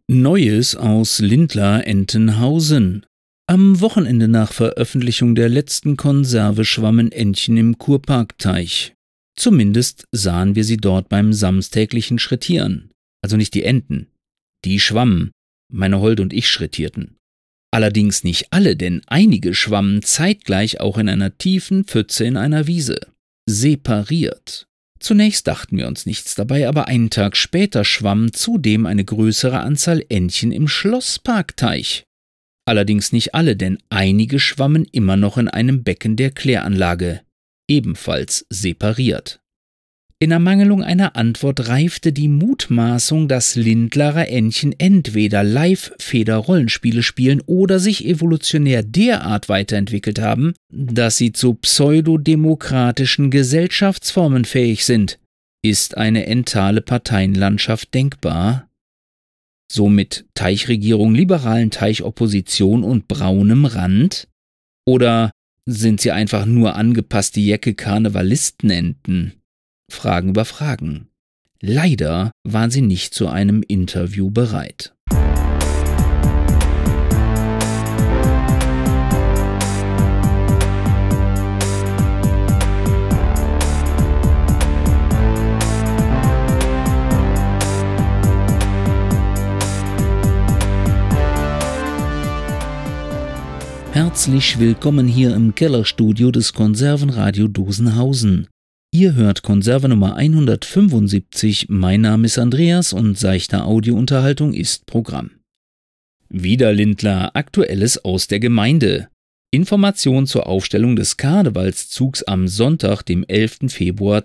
Neues aus Lindlar-Entenhausen. Am Wochenende nach Veröffentlichung der letzten Konserve schwammen Entchen im Kurparkteich. Zumindest sahen wir sie dort beim samstäglichen Schrittieren. Also nicht die Enten. Die schwammen. Meine Holde und ich schrittierten. Allerdings nicht alle, denn einige schwammen zeitgleich auch in einer tiefen Pfütze in einer Wiese. Separiert. Zunächst dachten wir uns nichts dabei, aber einen Tag später schwamm zudem eine größere Anzahl Entchen im Schlossparkteich. Allerdings nicht alle, denn einige schwammen immer noch in einem Becken der Kläranlage, ebenfalls separiert. In Ermangelung einer Antwort reifte die Mutmaßung, dass Lindlarer Entchen entweder Live-Feder-Rollenspiele spielen oder sich evolutionär derart weiterentwickelt haben, dass sie zu pseudodemokratischen Gesellschaftsformen fähig sind. Ist eine entale Parteienlandschaft denkbar? So mit Teichregierung, liberalen Teichopposition und braunem Rand? Oder sind sie einfach nur angepasste Jecke-Karnevalistenenten? Fragen über Fragen. Leider waren sie nicht zu einem Interview bereit. Herzlich willkommen hier im Kellerstudio des Konservenradio Dosenhausen. Ihr hört Konserve Nummer 175, mein Name ist Andreas und seichte Audiounterhaltung ist Programm. Wieder Lindlar, Aktuelles aus der Gemeinde. Information zur Aufstellung des Karnevalszugs am Sonntag, dem 11. Februar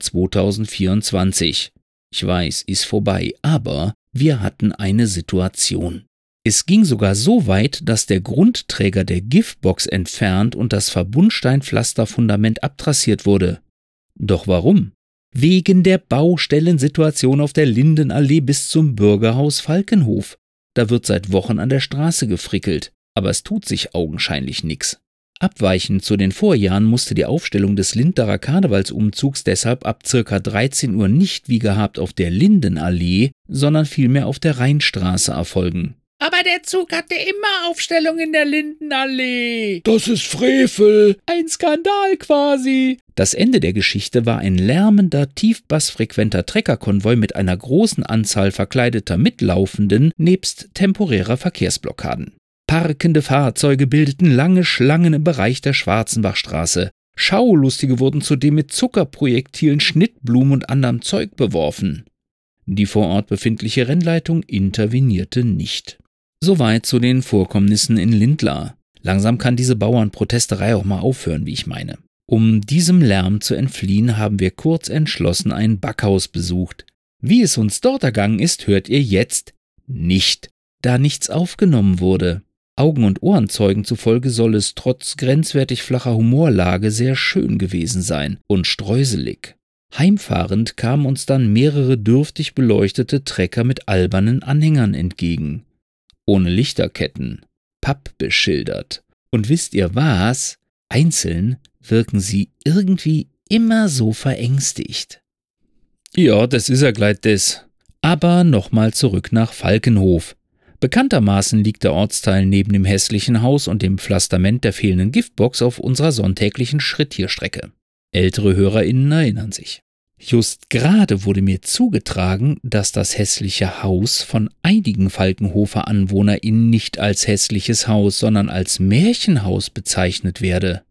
2024. Ich weiß, ist vorbei, aber wir hatten eine Situation. Es ging sogar so weit, dass der Grundträger der Giftbox entfernt und das Verbundsteinpflasterfundament abtrassiert wurde. Doch warum? Wegen der Baustellensituation auf der Lindenallee bis zum Bürgerhaus Falkenhof. Da wird seit Wochen an der Straße gefrickelt, aber es tut sich augenscheinlich nichts. Abweichend zu den Vorjahren musste die Aufstellung des Lindlarer Karnevalsumzugs deshalb ab ca. 13 Uhr nicht wie gehabt auf der Lindenallee, sondern vielmehr auf der Rheinstraße erfolgen. Aber der Zug hatte immer Aufstellung in der Lindenallee. Das ist Frevel. Ein Skandal quasi. Das Ende der Geschichte war ein lärmender, tiefbassfrequenter Treckerkonvoi mit einer großen Anzahl verkleideter Mitlaufenden nebst temporärer Verkehrsblockaden. Parkende Fahrzeuge bildeten lange Schlangen im Bereich der Schwarzenbachstraße. Schaulustige wurden zudem mit Zuckerprojektilen, Schnittblumen und anderem Zeug beworfen. Die vor Ort befindliche Rennleitung intervenierte nicht. Soweit zu den Vorkommnissen in Lindlar. Langsam kann diese Bauernprotesterei auch mal aufhören, wie ich meine. Um diesem Lärm zu entfliehen, haben wir kurz entschlossen ein Backhaus besucht. Wie es uns dort ergangen ist, hört ihr jetzt nicht, da nichts aufgenommen wurde. Augen- und Ohrenzeugen zufolge soll es trotz grenzwertig flacher Humorlage sehr schön gewesen sein und streuselig. Heimfahrend kamen uns dann mehrere dürftig beleuchtete Trecker mit albernen Anhängern entgegen. Ohne Lichterketten, pappbeschildert. Und wisst ihr was? Einzeln wirken sie irgendwie immer so verängstigt. Ja, das ist ja gleich das. Aber nochmal zurück nach Falkenhof. Bekanntermaßen liegt der Ortsteil neben dem hässlichen Haus und dem Pflasterment der fehlenden Giftbox auf unserer sonntäglichen Schrittierstrecke. Ältere HörerInnen erinnern sich. Just gerade wurde mir zugetragen, dass das hässliche Haus von einigen Falkenhofer AnwohnerInnen nicht als hässliches Haus, sondern als Märchenhaus bezeichnet werde.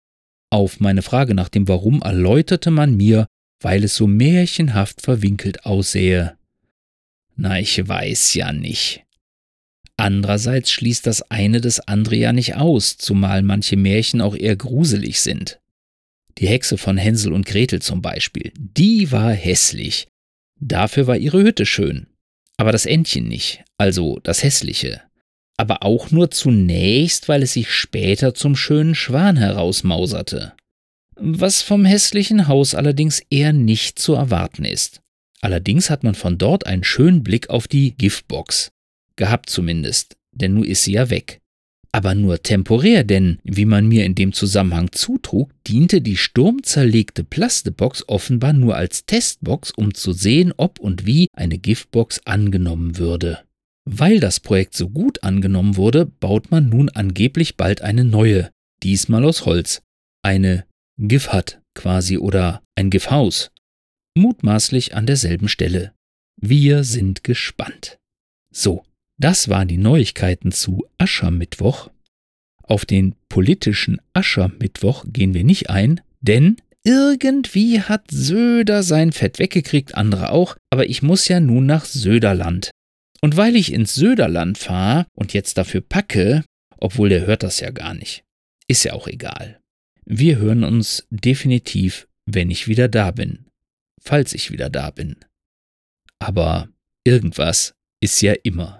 Auf meine Frage nach dem Warum erläuterte man mir, weil es so märchenhaft verwinkelt aussähe. Na, ich weiß ja nicht. Andererseits schließt das eine das andere ja nicht aus, zumal manche Märchen auch eher gruselig sind. Die Hexe von Hänsel und Gretel zum Beispiel, die war hässlich. Dafür war ihre Hütte schön. Aber das Entchen nicht, also das Hässliche. Aber auch nur zunächst, weil es sich später zum schönen Schwan herausmauserte. Was vom hässlichen Haus allerdings eher nicht zu erwarten ist. Allerdings hat man von dort einen schönen Blick auf die Giftbox. Gehabt zumindest, denn nun ist sie ja weg. Aber nur temporär, denn, wie man mir in dem Zusammenhang zutrug, diente die sturmzerlegte Plastebox offenbar nur als Testbox, um zu sehen, ob und wie eine Giftbox angenommen würde. Weil das Projekt so gut angenommen wurde, baut man nun angeblich bald eine neue, diesmal aus Holz. Eine GIF-Hut quasi oder ein GIF-Haus. Mutmaßlich an derselben Stelle. Wir sind gespannt. So, das waren die Neuigkeiten zu Aschermittwoch. Auf den politischen Aschermittwoch gehen wir nicht ein, denn irgendwie hat Söder sein Fett weggekriegt, andere auch, aber ich muss ja nun nach Söderland. Und weil ich ins Söderland fahre und jetzt dafür packe, obwohl der hört das ja gar nicht, ist ja auch egal. Wir hören uns definitiv, wenn ich wieder da bin. Falls ich wieder da bin. Aber irgendwas ist ja immer.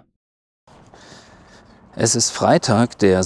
Es ist Freitag, der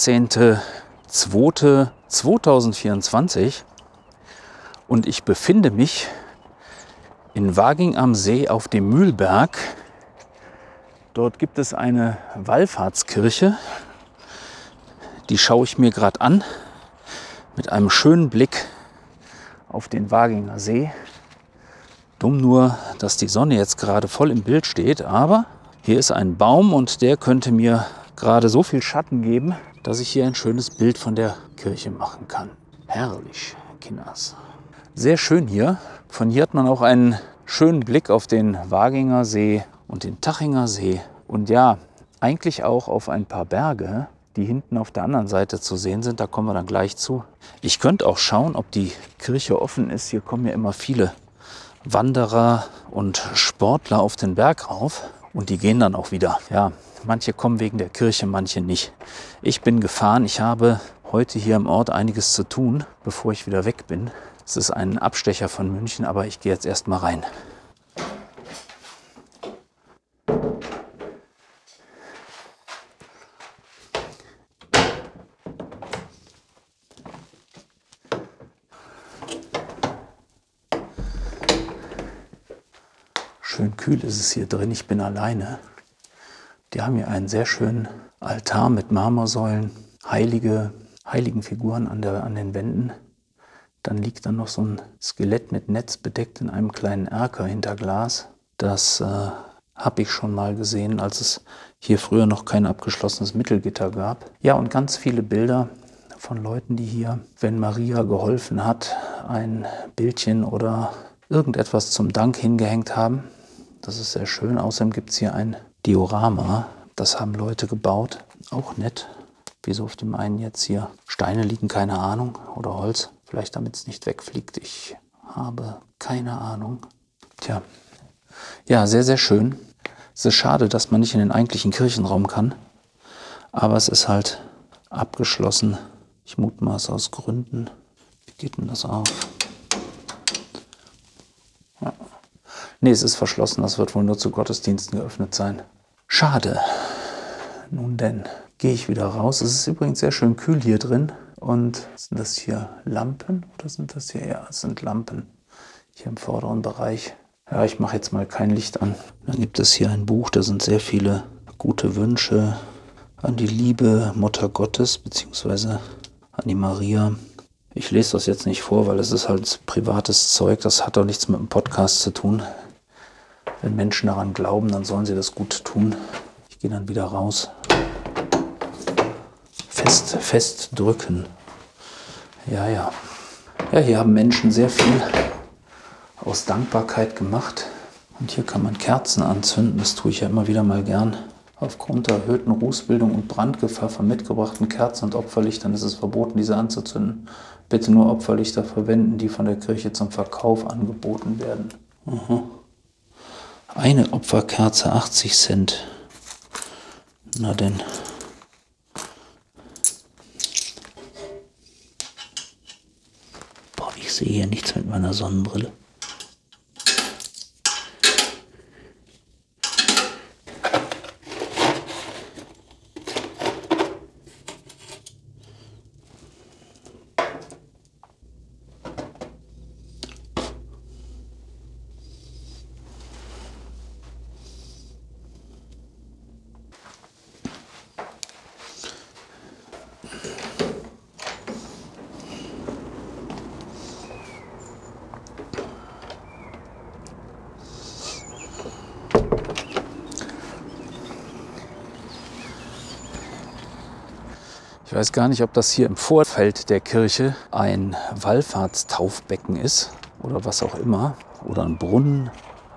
16.02.2024 und ich befinde mich in Waging am See auf dem Mühlberg. Dort gibt es eine Wallfahrtskirche, die schaue ich mir gerade an, mit einem schönen Blick auf den Waginger See. Dumm nur, dass die Sonne jetzt gerade voll im Bild steht, aber hier ist ein Baum und der könnte mir gerade so viel Schatten geben, dass ich hier ein schönes Bild von der Kirche machen kann. Herrlich, Kinders. Sehr schön hier. Von hier hat man auch einen schönen Blick auf den Waginger See und den Tachinger See. Und ja, eigentlich auch auf ein paar Berge, die hinten auf der anderen Seite zu sehen sind. Da kommen wir dann gleich zu. Ich könnte auch schauen, ob die Kirche offen ist. Hier kommen ja immer viele Wanderer und Sportler auf den Berg rauf. Und die gehen dann auch wieder. Ja, manche kommen wegen der Kirche, manche nicht. Ich bin gefahren. Ich habe heute hier im Ort einiges zu tun, bevor ich wieder weg bin. Es ist ein Abstecher von München, aber ich gehe jetzt erst mal rein. Schön kühl ist es hier drin. Ich bin alleine. Die haben hier einen sehr schönen Altar mit Marmorsäulen, heiligen Figuren an den Wänden. Dann liegt da noch so ein Skelett mit Netz bedeckt in einem kleinen Erker hinter Glas. Das habe ich schon mal gesehen, als es hier früher noch kein abgeschlossenes Mittelgitter gab. Ja, und ganz viele Bilder von Leuten, die hier, wenn Maria geholfen hat, ein Bildchen oder irgendetwas zum Dank hingehängt haben. Das ist sehr schön. Außerdem gibt es hier ein Diorama. Das haben Leute gebaut. Auch nett. Wieso auf dem einen jetzt hier Steine liegen, keine Ahnung. Oder Holz. Vielleicht damit es nicht wegfliegt. Ich habe keine Ahnung. Tja. Ja, sehr, sehr schön. Es ist schade, dass man nicht in den eigentlichen Kirchenraum kann. Aber es ist halt abgeschlossen. Ich mutmaße aus Gründen. Wie geht denn das auf? Ja. Nee, es ist verschlossen. Das wird wohl nur zu Gottesdiensten geöffnet sein. Schade. Nun denn, gehe ich wieder raus. Es ist übrigens sehr schön kühl hier drin. Und sind das hier Lampen oder sind das hier? Ja, es sind Lampen hier im vorderen Bereich. Ja, ich mache jetzt mal kein Licht an. Dann gibt es hier ein Buch, da sind sehr viele gute Wünsche an die liebe Mutter Gottes, beziehungsweise an die Maria. Ich lese das jetzt nicht vor, weil es ist halt privates Zeug. Das hat doch nichts mit dem Podcast zu tun. Wenn Menschen daran glauben, dann sollen sie das gut tun. Ich gehe dann wieder raus. Fest drücken. Ja. Ja, hier haben Menschen sehr viel aus Dankbarkeit gemacht. Und hier kann man Kerzen anzünden. Das tue ich ja immer wieder mal gern. Aufgrund der erhöhten Rußbildung und Brandgefahr von mitgebrachten Kerzen und Opferlichtern ist es verboten, diese anzuzünden. Bitte nur Opferlichter verwenden, die von der Kirche zum Verkauf angeboten werden. Aha. Eine Opferkerze 80 Cent. Na denn. Boah, ich sehe hier nichts mit meiner Sonnenbrille. Ich weiß gar nicht, ob das hier im Vorfeld der Kirche ein Wallfahrtstaufbecken ist oder was auch immer. Oder ein Brunnen.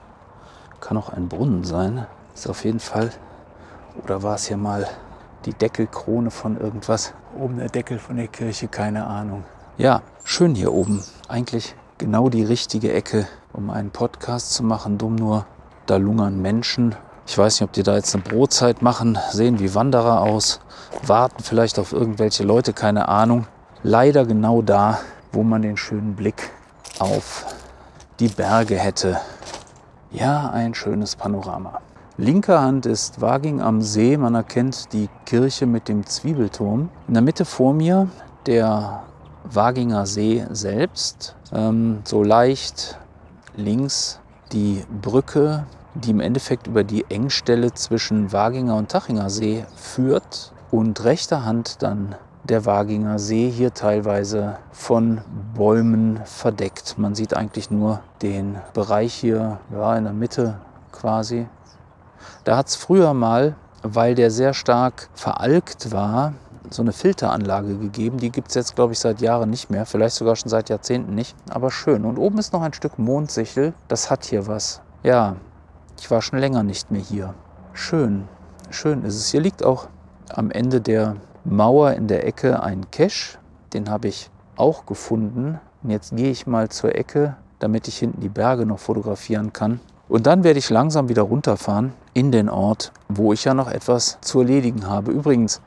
Kann auch ein Brunnen sein. Ist auf jeden Fall. Oder war es hier mal die Deckelkrone von irgendwas? Oben der Deckel von der Kirche, keine Ahnung. Ja, schön hier oben. Eigentlich genau die richtige Ecke, um einen Podcast zu machen. Dumm nur, da lungern Menschen. Ich weiß nicht, ob die da jetzt eine Brotzeit machen, sehen wie Wanderer aus, warten vielleicht auf irgendwelche Leute, keine Ahnung. Leider genau da, wo man den schönen Blick auf die Berge hätte. Ja, ein schönes Panorama. Linker Hand ist Waging am See. Man erkennt die Kirche mit dem Zwiebelturm. In der Mitte vor mir der Waginger See selbst. So leicht links die Brücke, die im Endeffekt über die Engstelle zwischen Waginger und Tachinger See führt. Und rechter Hand dann der Waginger See, hier teilweise von Bäumen verdeckt. Man sieht eigentlich nur den Bereich hier in der Mitte quasi. Da hat es früher mal, weil der sehr stark veralkt war, so eine Filteranlage gegeben. Die gibt es jetzt, glaube ich, seit Jahren nicht mehr. Vielleicht sogar schon seit Jahrzehnten nicht. Aber schön. Und oben ist noch ein Stück Mondsichel. Das hat hier was. Ja, ich war schon länger nicht mehr hier. Schön. Schön ist es. Hier liegt auch am Ende der Mauer in der Ecke ein Cache. Den habe ich auch gefunden. Und jetzt gehe ich mal zur Ecke, damit ich hinten die Berge noch fotografieren kann. Und dann werde ich langsam wieder runterfahren in den Ort, wo ich ja noch etwas zu erledigen habe. Übrigens,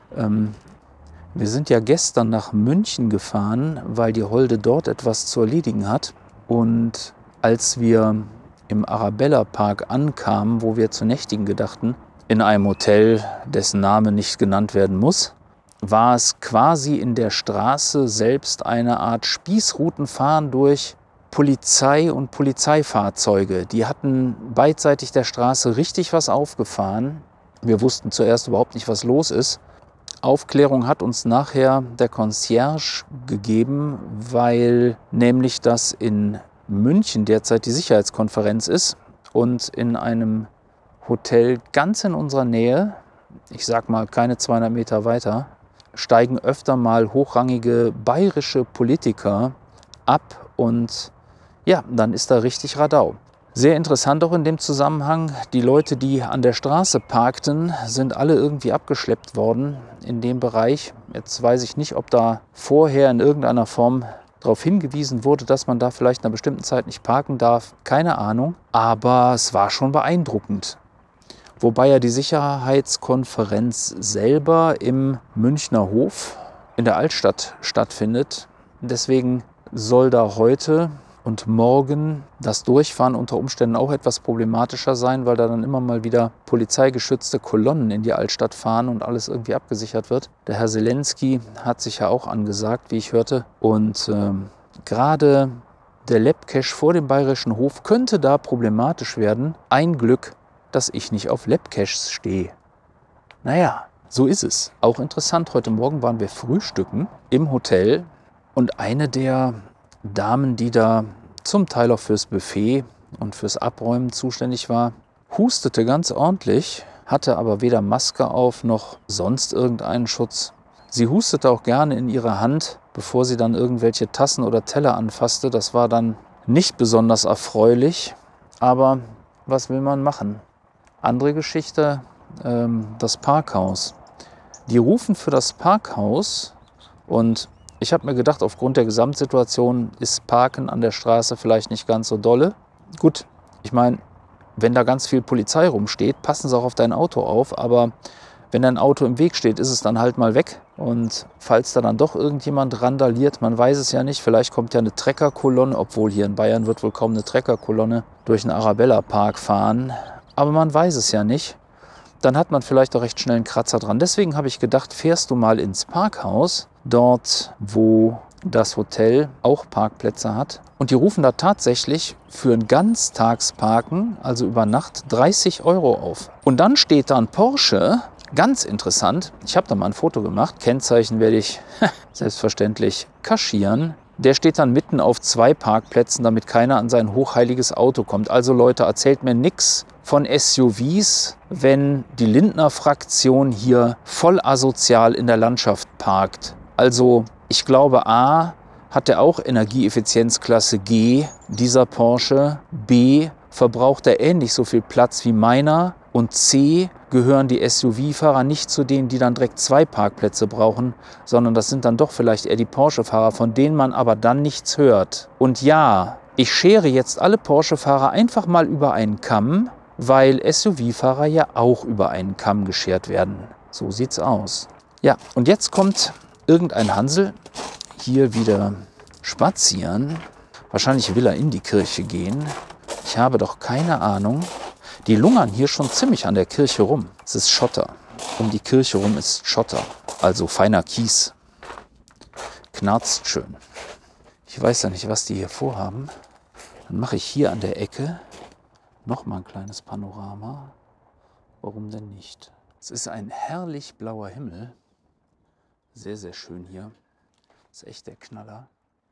wir sind ja gestern nach München gefahren, weil die Holde dort etwas zu erledigen hat. Und als wir im Arabella Park ankamen, wo wir zu nächtigen gedachten, in einem Hotel, dessen Name nicht genannt werden muss, war es quasi in der Straße selbst eine Art Spießrutenfahren durch Polizei und Polizeifahrzeuge. Die hatten beidseitig der Straße richtig was aufgefahren. Wir wussten zuerst überhaupt nicht, was los ist. Aufklärung hat uns nachher der Concierge gegeben, weil nämlich das in München derzeit die Sicherheitskonferenz ist und in einem Hotel ganz in unserer Nähe, ich sag mal keine 200 Meter weiter, steigen öfter mal hochrangige bayerische Politiker ab und ja, dann ist da richtig Radau. Sehr interessant auch in dem Zusammenhang, die Leute, die an der Straße parkten, sind alle irgendwie abgeschleppt worden in dem Bereich. Jetzt weiß ich nicht, ob da vorher in irgendeiner Form darauf hingewiesen wurde, dass man da vielleicht in einer bestimmten Zeit nicht parken darf. Keine Ahnung, aber es war schon beeindruckend. Wobei ja die Sicherheitskonferenz selber im Münchner Hof in der Altstadt stattfindet. Deswegen soll da heute und morgen das Durchfahren unter Umständen auch etwas problematischer sein, weil da dann immer mal wieder polizeigeschützte Kolonnen in die Altstadt fahren und alles irgendwie abgesichert wird. Der Herr Zelensky hat sich ja auch angesagt, wie ich hörte. Und gerade der Labcache vor dem Bayerischen Hof könnte da problematisch werden. Ein Glück, dass ich nicht auf Labcaches stehe. Naja, so ist es. Auch interessant, heute Morgen waren wir frühstücken im Hotel und eine der Damen, die da zum Teil auch fürs Buffet und fürs Abräumen zuständig war, hustete ganz ordentlich, hatte aber weder Maske auf noch sonst irgendeinen Schutz. Sie hustete auch gerne in ihre Hand, bevor sie dann irgendwelche Tassen oder Teller anfasste. Das war dann nicht besonders erfreulich, aber was will man machen? Andere Geschichte, das Parkhaus. Die rufen für das Parkhaus und ich habe mir gedacht, aufgrund der Gesamtsituation ist Parken an der Straße vielleicht nicht ganz so dolle. Gut, ich meine, wenn da ganz viel Polizei rumsteht, passen sie auch auf dein Auto auf. Aber wenn dein Auto im Weg steht, ist es dann halt mal weg. Und falls da dann doch irgendjemand randaliert, man weiß es ja nicht, vielleicht kommt ja eine Treckerkolonne, obwohl hier in Bayern wird wohl kaum eine Treckerkolonne durch den Arabella Park fahren. Aber man weiß es ja nicht. Dann hat man vielleicht auch recht schnell einen Kratzer dran. Deswegen habe ich gedacht, fährst du mal ins Parkhaus, dort wo das Hotel auch Parkplätze hat. Und die rufen da tatsächlich für ein Ganztagsparken, also über Nacht, 30 € auf. Und dann steht da ein Porsche, ganz interessant, ich habe da mal ein Foto gemacht, Kennzeichen werde ich selbstverständlich kaschieren. Der steht dann mitten auf 2 Parkplätzen, damit keiner an sein hochheiliges Auto kommt. Also Leute, erzählt mir nichts von SUVs, wenn die Lindner-Fraktion hier voll asozial in der Landschaft parkt. Also ich glaube, A, hat er auch Energieeffizienzklasse G, dieser Porsche. B, verbraucht er ähnlich so viel Platz wie meiner. Und C, gehören die SUV-Fahrer nicht zu denen, die dann direkt 2 Parkplätze brauchen, sondern das sind dann doch vielleicht eher die Porsche-Fahrer, von denen man aber dann nichts hört. Und ja, ich schere jetzt alle Porsche-Fahrer einfach mal über einen Kamm, weil SUV-Fahrer ja auch über einen Kamm geschert werden. So sieht's aus. Ja, und jetzt kommt irgendein Hansel hier wieder spazieren. Wahrscheinlich will er in die Kirche gehen. Ich habe doch keine Ahnung. Die lungern hier schon ziemlich an der Kirche rum. Es ist Schotter. Um die Kirche rum ist Schotter. Also feiner Kies. Knarzt schön. Ich weiß ja nicht, was die hier vorhaben. Dann mache ich hier an der Ecke nochmal ein kleines Panorama. Warum denn nicht? Es ist ein herrlich blauer Himmel. Sehr, sehr schön hier. Das ist echt der Knaller.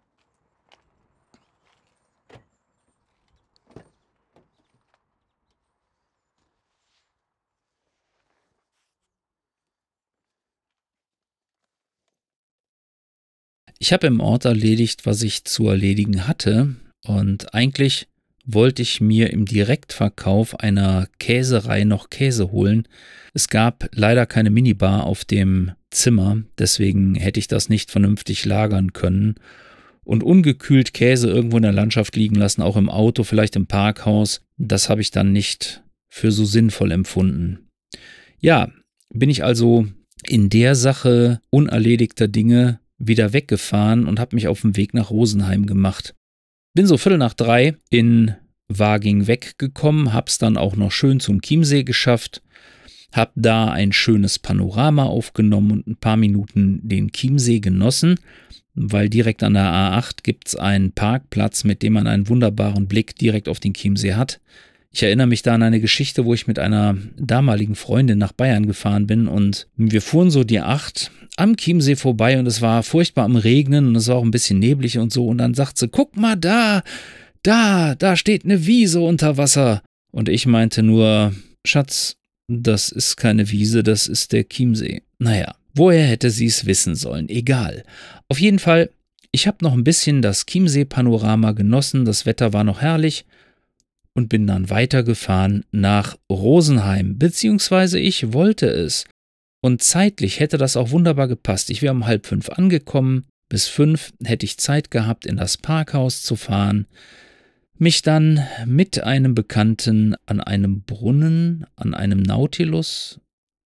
Ich habe im Ort erledigt, was ich zu erledigen hatte, und eigentlich wollte ich mir im Direktverkauf einer Käserei noch Käse holen. Es gab leider keine Minibar auf dem Zimmer, deswegen hätte ich das nicht vernünftig lagern können. Und ungekühlt Käse irgendwo in der Landschaft liegen lassen, auch im Auto, vielleicht im Parkhaus, das habe ich dann nicht für so sinnvoll empfunden. Ja, bin ich also in der Sache unerledigter Dinge wieder weggefahren und habe mich auf den Weg nach Rosenheim gemacht. Bin so 2:45 in Waging weggekommen, hab's dann auch noch schön zum Chiemsee geschafft, hab da ein schönes Panorama aufgenommen und ein paar Minuten den Chiemsee genossen, weil direkt an der A8 gibt's einen Parkplatz, mit dem man einen wunderbaren Blick direkt auf den Chiemsee hat. Ich erinnere mich da an eine Geschichte, wo ich mit einer damaligen Freundin nach Bayern gefahren bin und wir fuhren so die 8 am Chiemsee vorbei und es war furchtbar am Regnen und es war auch ein bisschen neblig und so und dann sagt sie, guck mal da steht eine Wiese unter Wasser. Und ich meinte nur, Schatz, das ist keine Wiese, das ist der Chiemsee. Naja, woher hätte sie es wissen sollen? Egal. Auf jeden Fall, ich habe noch ein bisschen das Chiemsee-Panorama genossen, das Wetter war noch herrlich. Und bin dann weitergefahren nach Rosenheim, beziehungsweise ich wollte es. Und zeitlich hätte das auch wunderbar gepasst. Ich wäre um 4:30 angekommen, bis 5 hätte ich Zeit gehabt, in das Parkhaus zu fahren, mich dann mit einem Bekannten an einem Brunnen, an einem Nautilus?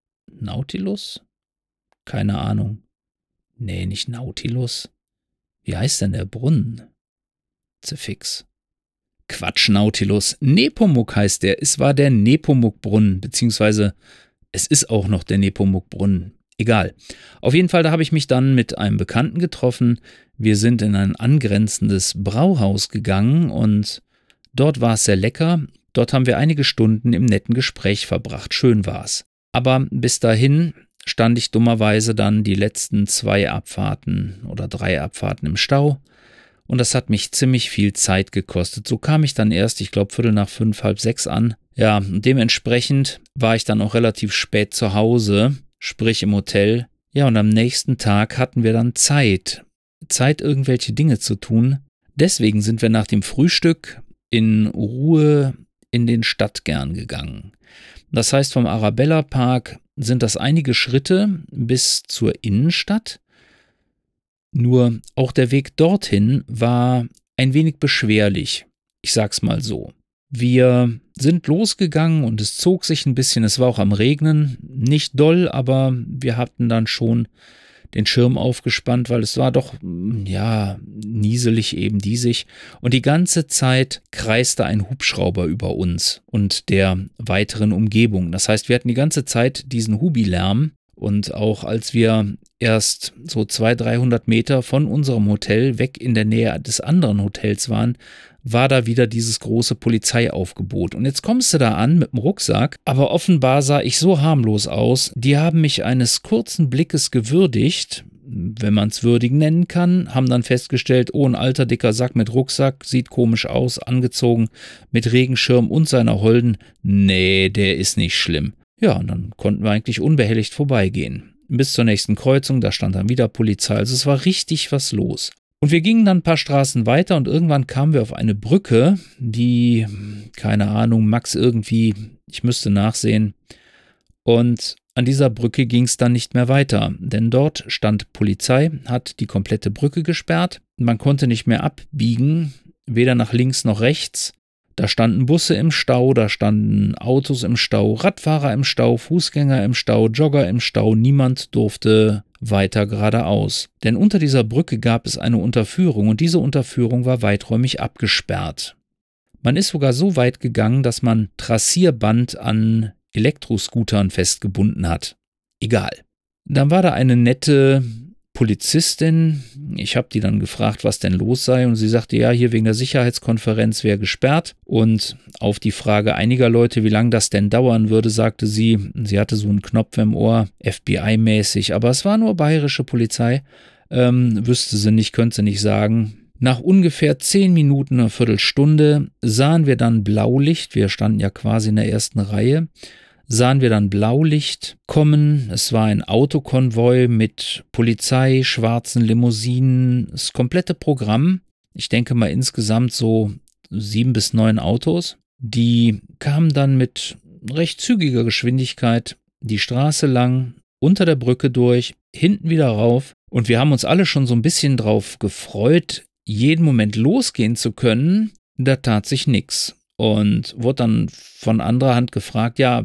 Keine Ahnung. Nee, nicht Nautilus. Wie heißt denn der Brunnen? Zefix. Quatsch, Nautilus. Nepomuk heißt der. Es war der Nepomuk-Brunnen, beziehungsweise es ist auch noch der Nepomuk-Brunnen. Egal. Auf jeden Fall, da habe ich mich dann mit einem Bekannten getroffen. Wir sind in ein angrenzendes Brauhaus gegangen und dort war es sehr lecker. Dort haben wir einige Stunden im netten Gespräch verbracht. Schön war's. Aber bis dahin stand ich dummerweise dann die letzten 2 Abfahrten oder 3 Abfahrten im Stau. Und das hat mich ziemlich viel Zeit gekostet. So kam ich dann erst, ich glaube, 4:45, 5:30 an. Ja, dementsprechend war ich dann auch relativ spät zu Hause, sprich im Hotel. Ja, und am nächsten Tag hatten wir dann Zeit, irgendwelche Dinge zu tun. Deswegen sind wir nach dem Frühstück in Ruhe in den Stadtkern gegangen. Das heißt, vom Arabella Park sind das einige Schritte bis zur Innenstadt. Nur auch der Weg dorthin war ein wenig beschwerlich. Ich sag's mal so. Wir sind losgegangen und es zog sich ein bisschen, es war auch am Regnen, nicht doll, aber wir hatten dann schon den Schirm aufgespannt, weil es war doch, ja, nieselig eben diesig. Und die ganze Zeit kreiste ein Hubschrauber über uns und der weiteren Umgebung. Das heißt, wir hatten die ganze Zeit diesen Hubilärm. Und auch als wir erst so 200-300 Meter von unserem Hotel weg in der Nähe des anderen Hotels waren, war da wieder dieses große Polizeiaufgebot. Und jetzt kommst du da an mit dem Rucksack, aber offenbar sah ich so harmlos aus, die haben mich eines kurzen Blickes gewürdigt, wenn man es würdig nennen kann, haben dann festgestellt, oh, ein alter dicker Sack mit Rucksack, sieht komisch aus, angezogen, mit Regenschirm und seiner Holden. Nee, der ist nicht schlimm. Ja, und dann konnten wir eigentlich unbehelligt vorbeigehen. Bis zur nächsten Kreuzung, da stand dann wieder Polizei, also es war richtig was los. Und wir gingen dann ein paar Straßen weiter und irgendwann kamen wir auf eine Brücke, die, keine Ahnung, Max irgendwie, ich müsste nachsehen. Und an dieser Brücke ging es dann nicht mehr weiter, denn dort stand Polizei, hat die komplette Brücke gesperrt. Man konnte nicht mehr abbiegen, weder nach links noch rechts. Da standen Busse im Stau, da standen Autos im Stau, Radfahrer im Stau, Fußgänger im Stau, Jogger im Stau. Niemand durfte weiter geradeaus. Denn unter dieser Brücke gab es eine Unterführung und diese Unterführung war weiträumig abgesperrt. Man ist sogar so weit gegangen, dass man Trassierband an Elektroscootern festgebunden hat. Egal. Dann war da eine nette Polizistin. Ich habe die dann gefragt, was denn los sei, und sie sagte, ja, hier wegen der Sicherheitskonferenz wäre gesperrt. Und auf die Frage einiger Leute, wie lange das denn dauern würde, sagte sie, sie hatte so einen Knopf im Ohr, FBI-mäßig, aber es war nur bayerische Polizei, wüsste sie nicht, könnte sie nicht sagen. Nach ungefähr 10 Minuten, eine Viertelstunde, sahen wir dann Blaulicht, wir standen ja quasi in der ersten Reihe, sahen wir dann Blaulicht kommen. Es war ein Autokonvoi mit Polizei, schwarzen Limousinen, das komplette Programm. Ich denke mal insgesamt so 7 bis 9 Autos. Die kamen dann mit recht zügiger Geschwindigkeit die Straße lang, unter der Brücke durch, hinten wieder rauf. Und wir haben uns alle schon so ein bisschen drauf gefreut, jeden Moment losgehen zu können. Da tat sich nichts. Und wurde dann von anderer Hand gefragt, ja,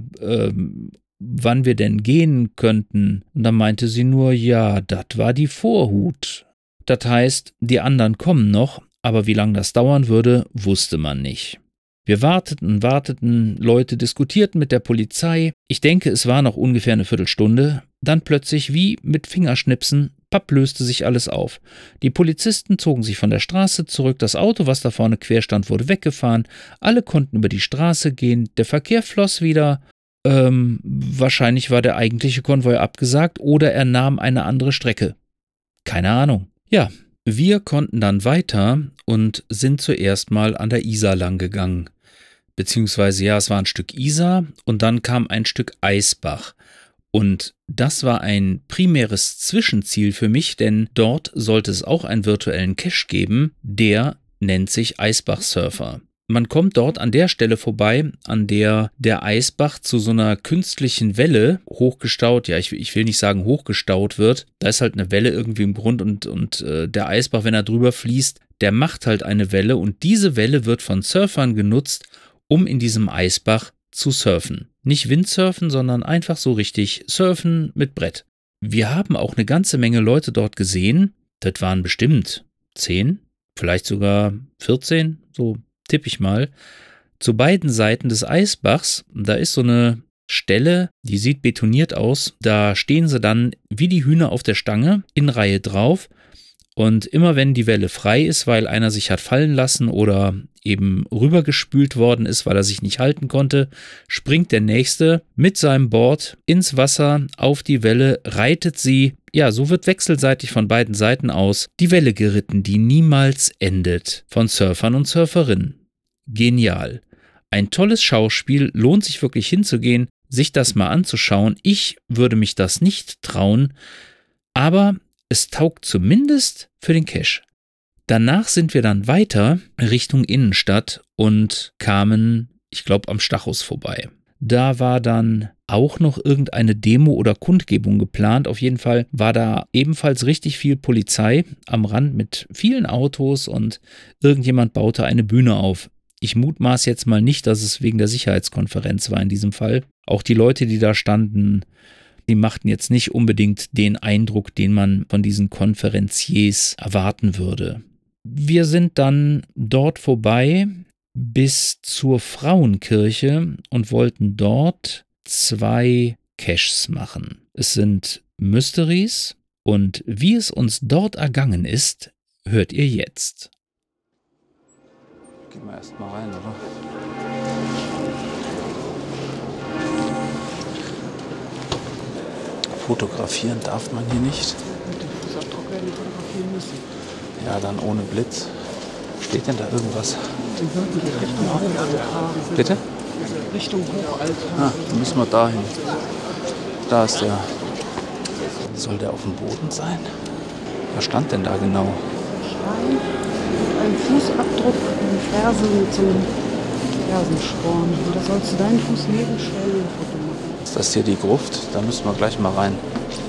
wann wir denn gehen könnten. Und dann meinte sie nur, ja, das war die Vorhut. Das heißt, die anderen kommen noch, aber wie lange das dauern würde, wusste man nicht. Wir warteten, Leute diskutierten mit der Polizei. Ich denke, es war noch ungefähr eine Viertelstunde. Dann plötzlich, wie mit Fingerschnipsen, papp, löste sich alles auf. Die Polizisten zogen sich von der Straße zurück, das Auto, was da vorne quer stand, wurde weggefahren, alle konnten über die Straße gehen, der Verkehr floss wieder. Wahrscheinlich war der eigentliche Konvoi abgesagt oder er nahm eine andere Strecke. Keine Ahnung. Ja, wir konnten dann weiter und sind zuerst mal an der Isar lang gegangen. Beziehungsweise, ja, es war ein Stück Isar und dann kam ein Stück Eisbach. Und das war ein primäres Zwischenziel für mich, denn dort sollte es auch einen virtuellen Cache geben, der nennt sich Eisbach Surfer. Man kommt dort an der Stelle vorbei, an der der Eisbach zu so einer künstlichen Welle hochgestaut, ja, ich will nicht sagen hochgestaut wird, da ist halt eine Welle irgendwie im Grund und der Eisbach, wenn er drüber fließt, der macht halt eine Welle und diese Welle wird von Surfern genutzt, um in diesem Eisbach zu surfen. Nicht Windsurfen, sondern einfach so richtig surfen mit Brett. Wir haben auch eine ganze Menge Leute dort gesehen. Das waren bestimmt 10, vielleicht sogar 14, so tippe ich mal. Zu beiden Seiten des Eisbachs, da ist so eine Stelle, die sieht betoniert aus. Da stehen sie dann wie die Hühner auf der Stange in Reihe drauf. Und immer wenn die Welle frei ist, weil einer sich hat fallen lassen oder eben rübergespült worden ist, weil er sich nicht halten konnte, springt der Nächste mit seinem Board ins Wasser auf die Welle, reitet sie. Ja, so wird wechselseitig von beiden Seiten aus die Welle geritten, die niemals endet, von Surfern und Surferinnen. Genial. Ein tolles Schauspiel, lohnt sich wirklich hinzugehen, sich das mal anzuschauen. Ich würde mich das nicht trauen, aber es taugt zumindest für den Cache. Danach sind wir dann weiter Richtung Innenstadt und kamen, ich glaube, am Stachus vorbei. Da war dann auch noch irgendeine Demo oder Kundgebung geplant. Auf jeden Fall war da ebenfalls richtig viel Polizei am Rand mit vielen Autos und irgendjemand baute eine Bühne auf. Ich mutmaß jetzt mal nicht, dass es wegen der Sicherheitskonferenz war in diesem Fall. Auch die Leute, die da standen, die machten jetzt nicht unbedingt den Eindruck, den man von diesen Konferenciers erwarten würde. Wir sind dann dort vorbei bis zur Frauenkirche und wollten dort 2 Caches machen. Es sind Mysteries und wie es uns dort ergangen ist, hört ihr jetzt. Gehen wir erst mal rein, oder? Fotografieren darf man hier nicht. wir fotografieren müssen. Ja, dann ohne Blitz. Steht denn da irgendwas? Die sollten die Richtung Hochaltar. Bitte? Richtung Hochaltar. Dann müssen wir dahin. Da ist der. Soll der auf dem Boden sein? Was stand denn da genau? Stein und ein Fußabdruck in Fersen mit so einem Fersensporn. Und da sollst du deinen Fuß nebenstellen und ein Foto machen. Ist das hier die Gruft? Da müssen wir gleich mal rein.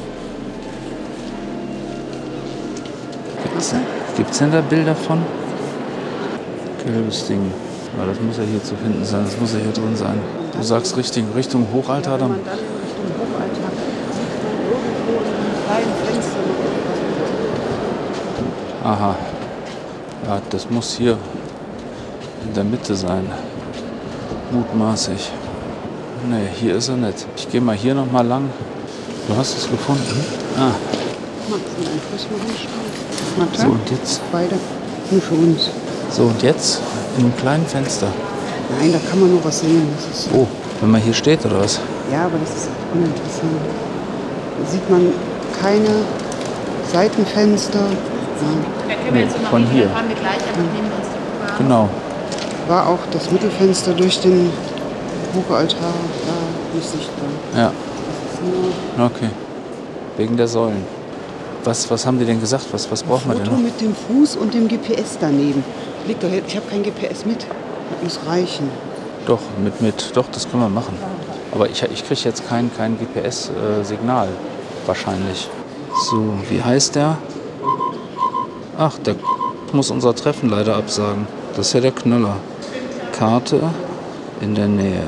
Gibt's denn da Bilder von? Gelbes Ding. Ja, das muss ja hier zu finden sein. Das muss ja hier drin sein. Du sagst Richtung Hochaltar Wenn dann? man dann in Richtung Hochaltar sieht man irgendwo in einem kleinen Fenster noch etwas. Aha. Ja, das muss hier in der Mitte sein. Mutmaßlich. Nee, hier ist er nicht. Ich gehe mal hier noch mal lang. Du hast es gefunden? Ah. Magst du einen Fuß mal hinstellen? Na klar. So, und jetzt? Beide. Nur für uns. So, und jetzt in einem kleinen Fenster. Nein, da kann man nur was sehen. Das ist, Oh, wenn man hier steht, oder was? ja, aber das ist uninteressant. Da sieht man keine Seitenfenster. Nein. Da können wir jetzt noch von nicht, hier. fahren wir gleich, aber nehmen wir uns die Programme. Genau. War auch das Mittelfenster durch den Hochaltar da nicht sichtbar. Ja, Das ist nur okay. Wegen der Säulen. Was haben die denn gesagt? Was braucht man denn Foto noch? mit dem Fuß und dem GPS daneben. Liegt doch jetzt, ich habe kein GPS mit. Das muss reichen. Doch, doch, das können wir machen. Aber ich kriege jetzt kein GPS-Signal. Wahrscheinlich. So, wie heißt der? Ach, der muss unser Treffen leider absagen. Das ist ja der Knüller. Karte in der Nähe.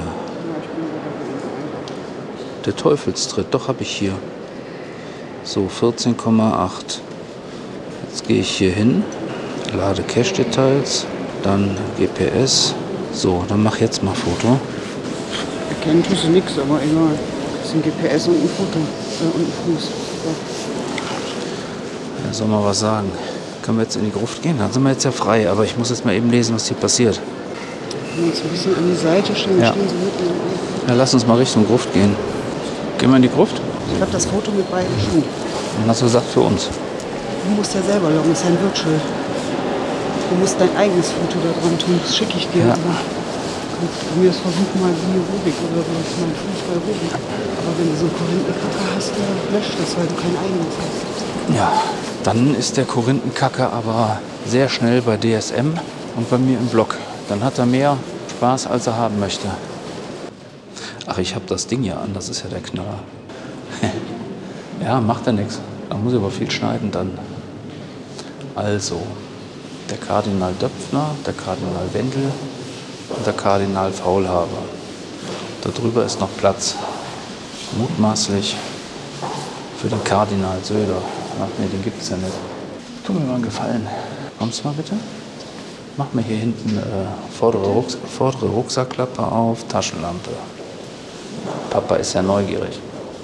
Der Teufelstritt, doch habe ich hier. So, 14,8. Jetzt gehe ich hier hin, lade Cache-Details, dann GPS. So, dann mach jetzt mal Foto. Erkennen tust du nichts, aber egal. Das ist ein GPS und ein Foto und ein Fuß. So. Ja, soll mal was sagen. Können wir jetzt in die Gruft gehen? Dann sind wir jetzt ja frei, aber ich muss jetzt mal eben lesen, was hier passiert. Wenn wir uns ein bisschen an die Seite stellen, Ja. stehen sie mitten im Ja, lass uns mal Richtung Gruft gehen. Gehen wir in die Gruft? Ich habe das Foto mit beiden schon. Dann hast du gesagt, für uns. Du musst ja selber loggen, das ist ja ein Virtual. Du musst dein eigenes Foto da dran tun, das schicke ich dir. Ja. Aber kannst du mir das versuchen, mal wie Rubik oder so, das ist mein Fußball Rubik. Aber wenn du so einen Korinthenkacker hast, der löscht das, weil du kein eigenes hast. Ja, dann ist der Korinthenkacker aber sehr schnell bei DSM und bei mir im Blog. Dann hat er mehr Spaß, als er haben möchte. Ach, ich habe das Ding ja an, das ist ja der Knaller. Ja, macht ja nichts. Da muss ich aber viel schneiden dann. Also, der Kardinal Döpfner, der Kardinal Wendel und der Kardinal Faulhaber. Darüber ist noch Platz. Mutmaßlich für den Kardinal Söder. Ach nee, den gibt es ja nicht. Tu mir mal einen Gefallen. Kommst du mal bitte? Mach mir hier hinten vordere Rucksackklappe auf, Taschenlampe. Papa ist ja neugierig.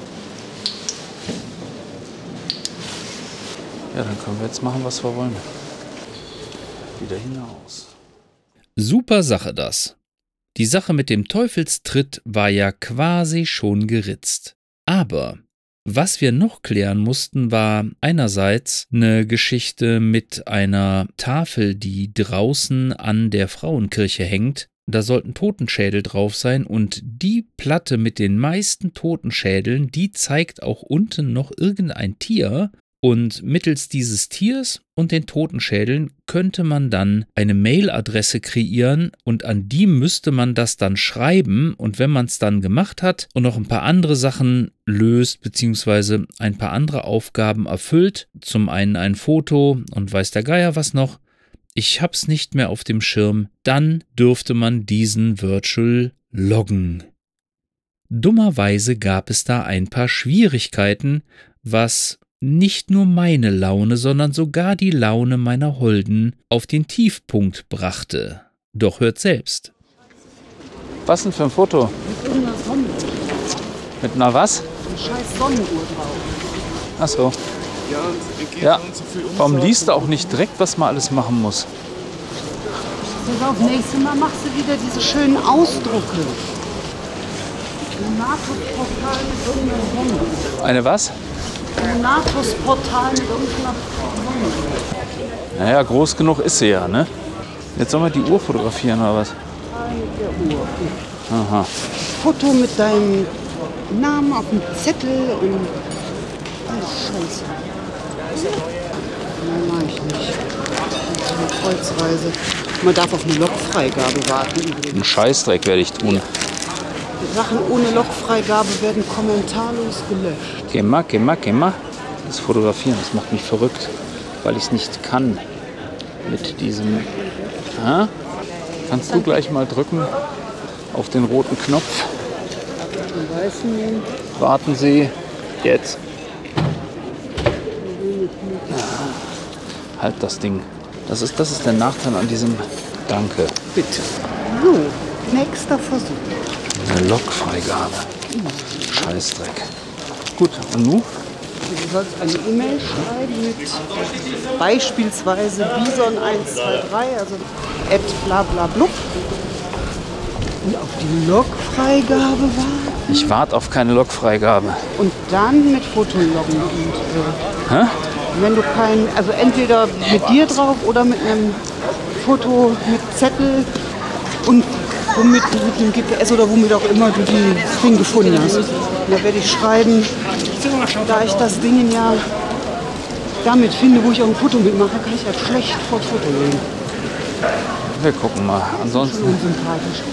Ja, dann können wir jetzt machen, was wir wollen. Wieder hinaus. Super Sache das. Die Sache mit dem Teufelstritt war ja quasi schon geritzt. Aber was wir noch klären mussten, war einerseits eine Geschichte mit einer Tafel, die draußen an der Frauenkirche hängt. Da sollten Totenschädel drauf sein und die Platte mit den meisten Totenschädeln, die zeigt auch unten noch irgendein Tier. Und mittels dieses Tiers und den Totenschädeln könnte man dann eine Mailadresse kreieren und an die müsste man das dann schreiben. Und wenn man es dann gemacht hat und noch ein paar andere Sachen löst, beziehungsweise ein paar andere Aufgaben erfüllt, zum einen ein Foto und weiß der Geier was noch, ich hab's nicht mehr auf dem Schirm, dann dürfte man diesen Virtual loggen. Dummerweise gab es da ein paar Schwierigkeiten, was nicht nur meine Laune, sondern sogar die Laune meiner Holden auf den Tiefpunkt brachte. Doch hört selbst. Was denn für ein Foto? Mit irgendeiner Sonnenuhr. Mit einer was? Eine scheiß Sonnenuhr drauf. Ach so. Ja. Warum liest du auch nicht direkt, was man alles machen muss? Pass auf, nächstes Mal machst du wieder diese schönen Ausdrucke. Ein Nahtoportal mit irgendeiner Sonnenuhr. Eine was? Donatus-Portal mit irgendeiner Sonne. Naja, groß genug ist sie ja, ne? Jetzt sollen wir die Uhr fotografieren oder was? Mit der Uhr. Aha. Foto mit deinem Namen auf dem Zettel und alles Scheiße. Nein, mach ich nicht. Eine Kreuzreise. Man darf auf eine Lokfreigabe warten übrigens. Einen Scheißdreck werde ich tun. Sachen ohne Lokfreigabe werden kommentarlos gelöscht. Geh mal. Das Fotografieren, das macht mich verrückt, weil ich es nicht kann mit diesem. Ha? Kannst du gleich mal drücken auf den roten Knopf? Den weißen nehmen. Warten Sie. Jetzt. Halt das Ding. Das ist der Nachteil an diesem. Danke. Bitte. So, nächster Versuch. Eine Lokfreigabe. Scheißdreck. Gut, und nun? Du sollst eine E-Mail schreiben mit beispielsweise Bison123, also @blablablub. Und auf die Lokfreigabe warten. Ich warte auf keine Lokfreigabe. Und dann mit Fotologgen. Und Hä? wenn du also entweder mit dir drauf oder mit einem Foto mit Zettel und womit mit dem GPS oder womit auch immer du das Ding gefunden hast. Und da werde ich schreiben, da ich das Ding ja damit finde, wo ich auch ein Foto mitmache, kann ich ja schlecht vor Foto nehmen. Wir gucken mal. Ansonsten. Unsympathisch.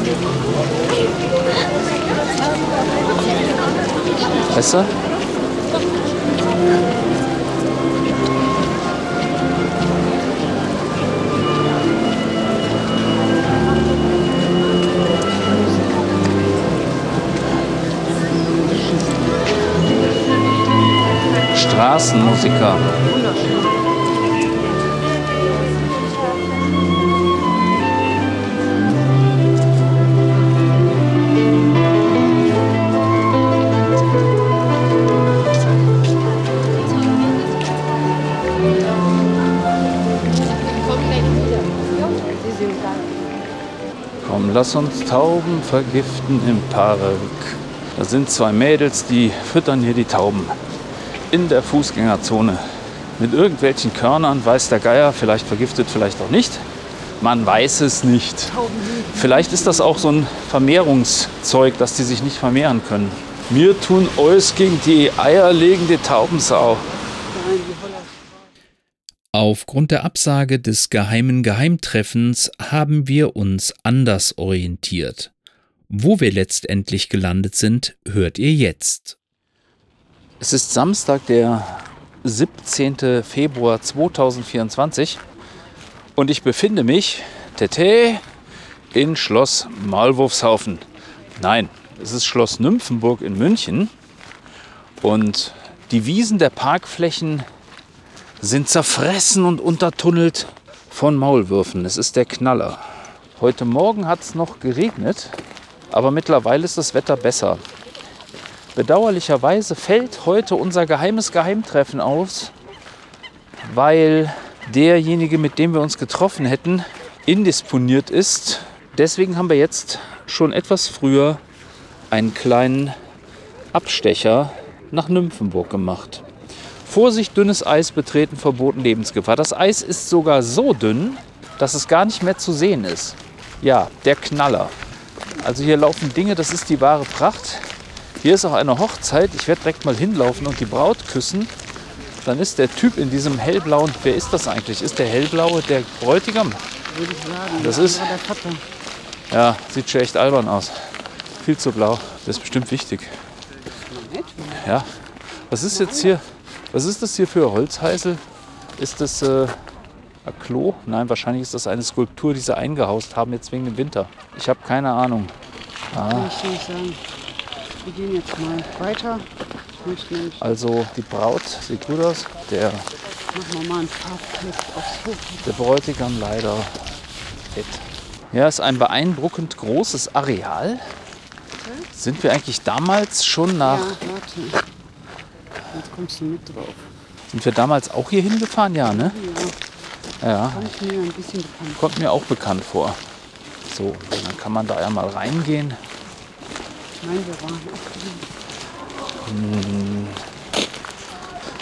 Weißt du? Straßenmusiker. Komm, lass uns Tauben vergiften im Park. Da sind zwei Mädels, die füttern hier die Tauben. In der Fußgängerzone. Mit irgendwelchen Körnern, weiß der Geier, vielleicht vergiftet, vielleicht auch nicht. Man weiß es nicht. Vielleicht ist das auch so ein Vermehrungszeug, dass die sich nicht vermehren können. Wir tun alles gegen die eierlegende Taubensau. Aufgrund der Absage des geheimen Geheimtreffens haben wir uns anders orientiert. Wo wir letztendlich gelandet sind, hört ihr jetzt. Es ist Samstag, der 17. Februar 2024 und ich befinde mich in Schloss Maulwurfshaufen. Nein, es ist Schloss Nymphenburg in München und die Wiesen der Parkflächen sind zerfressen und untertunnelt von Maulwürfen. Es ist der Knaller. Heute Morgen hat es noch geregnet, aber mittlerweile ist das Wetter besser. Bedauerlicherweise fällt heute unser geheimes Geheimtreffen aus, weil derjenige, mit dem wir uns getroffen hätten, indisponiert ist. Deswegen haben wir jetzt schon etwas früher einen kleinen Abstecher nach Nymphenburg gemacht. Vorsicht, dünnes Eis betreten, verboten, Lebensgefahr. Das Eis ist sogar so dünn, dass es gar nicht mehr zu sehen ist. Ja, der Knaller. Also hier laufen Dinge, das ist die wahre Pracht. Hier ist auch eine Hochzeit. Ich werde direkt mal hinlaufen und die Braut küssen. Dann ist der Typ in diesem hellblauen, wer ist das eigentlich? Ist der hellblaue der Bräutigam? Würde ich sagen. Das ist, war der Vater. ja, sieht schon echt albern aus. Viel zu blau. Das ist bestimmt wichtig. Ja. Was ist jetzt hier? Was ist das hier für Holzheißel? Ist das ein Klo? Nein, wahrscheinlich ist das eine Skulptur, die sie eingehaust haben jetzt wegen dem Winter. Ich habe keine Ahnung. Kann ich nicht sagen. Wir gehen jetzt mal weiter. Ich möchte nämlich, Also die Braut, sieht gut aus. machen wir mal ein Farbtest aufs Foto. Der Bräutigam leider fett. Ja, ist ein beeindruckend großes Areal. Sind wir eigentlich damals schon nach... Ja, warte. Jetzt kommst du mit drauf. Sind wir damals auch hier hingefahren? Ja, ne? Ja, Kommt mir ein bisschen bekannt. kommt mir auch bekannt vor. So, dann kann man da ja mal reingehen. Nein, wir waren auch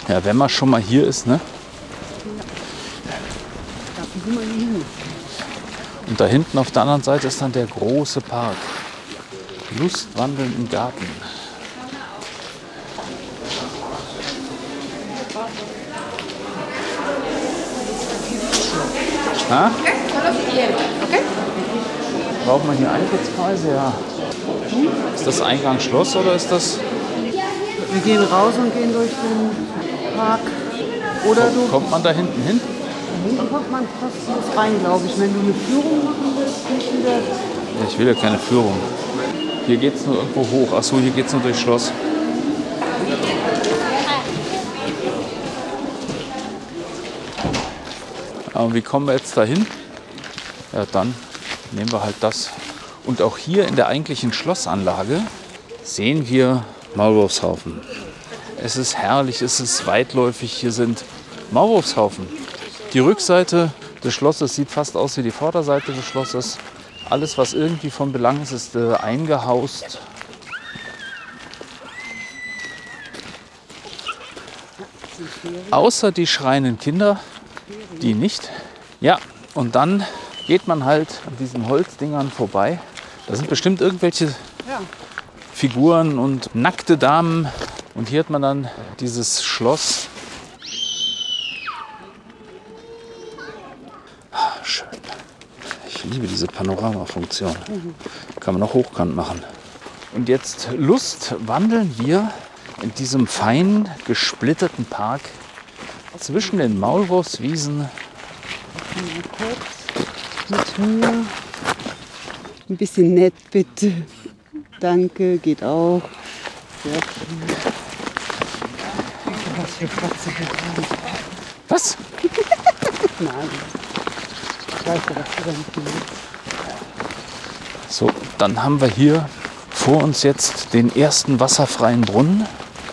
Ja, wenn man schon mal hier ist, ne? Dafür sind wir hier hin. Und da hinten auf der anderen Seite ist dann der große Park. Lustwandeln im Garten. Na? Braucht man hier Eintrittspreise? Ja. Ist das Eingang Schloss oder ist das... Wir gehen raus und gehen durch den Park. Oder du, Kommt man da hinten hin? hinten kommt man kostenlos rein, glaube ich. Wenn du eine Führung machen willst, nicht wieder. Ja, ich will ja keine Führung. Hier geht es nur irgendwo hoch. Achso, hier geht es nur durchs Schloss. Aber wie kommen wir jetzt dahin? Ja, dann nehmen wir halt das. Und auch hier in der eigentlichen Schlossanlage sehen wir Maulwurfshaufen. Es ist herrlich, es ist weitläufig. Hier sind Maulwurfshaufen. Die Rückseite des Schlosses sieht fast aus wie die Vorderseite des Schlosses. Alles, was irgendwie von Belang ist, ist eingehaust. Außer die schreienden Kinder, die nicht. Ja, und dann geht man halt an diesen Holzdingern vorbei. Da sind bestimmt irgendwelche Figuren und nackte Damen. Und hier hat man dann dieses Schloss. Schön. Ich liebe diese Panoramafunktion. Kann man auch hochkant machen. Und jetzt lustwandeln wir in diesem fein gesplitterten Park zwischen den Maulwurfswiesen. Mit mir. Ein bisschen nett, bitte. Danke, geht auch. Sehr schön. Was für Fratze getan. Was? Nein. Ich weiß ja, was du da nicht willst. So, dann haben wir hier vor uns jetzt den ersten wasserfreien Brunnen.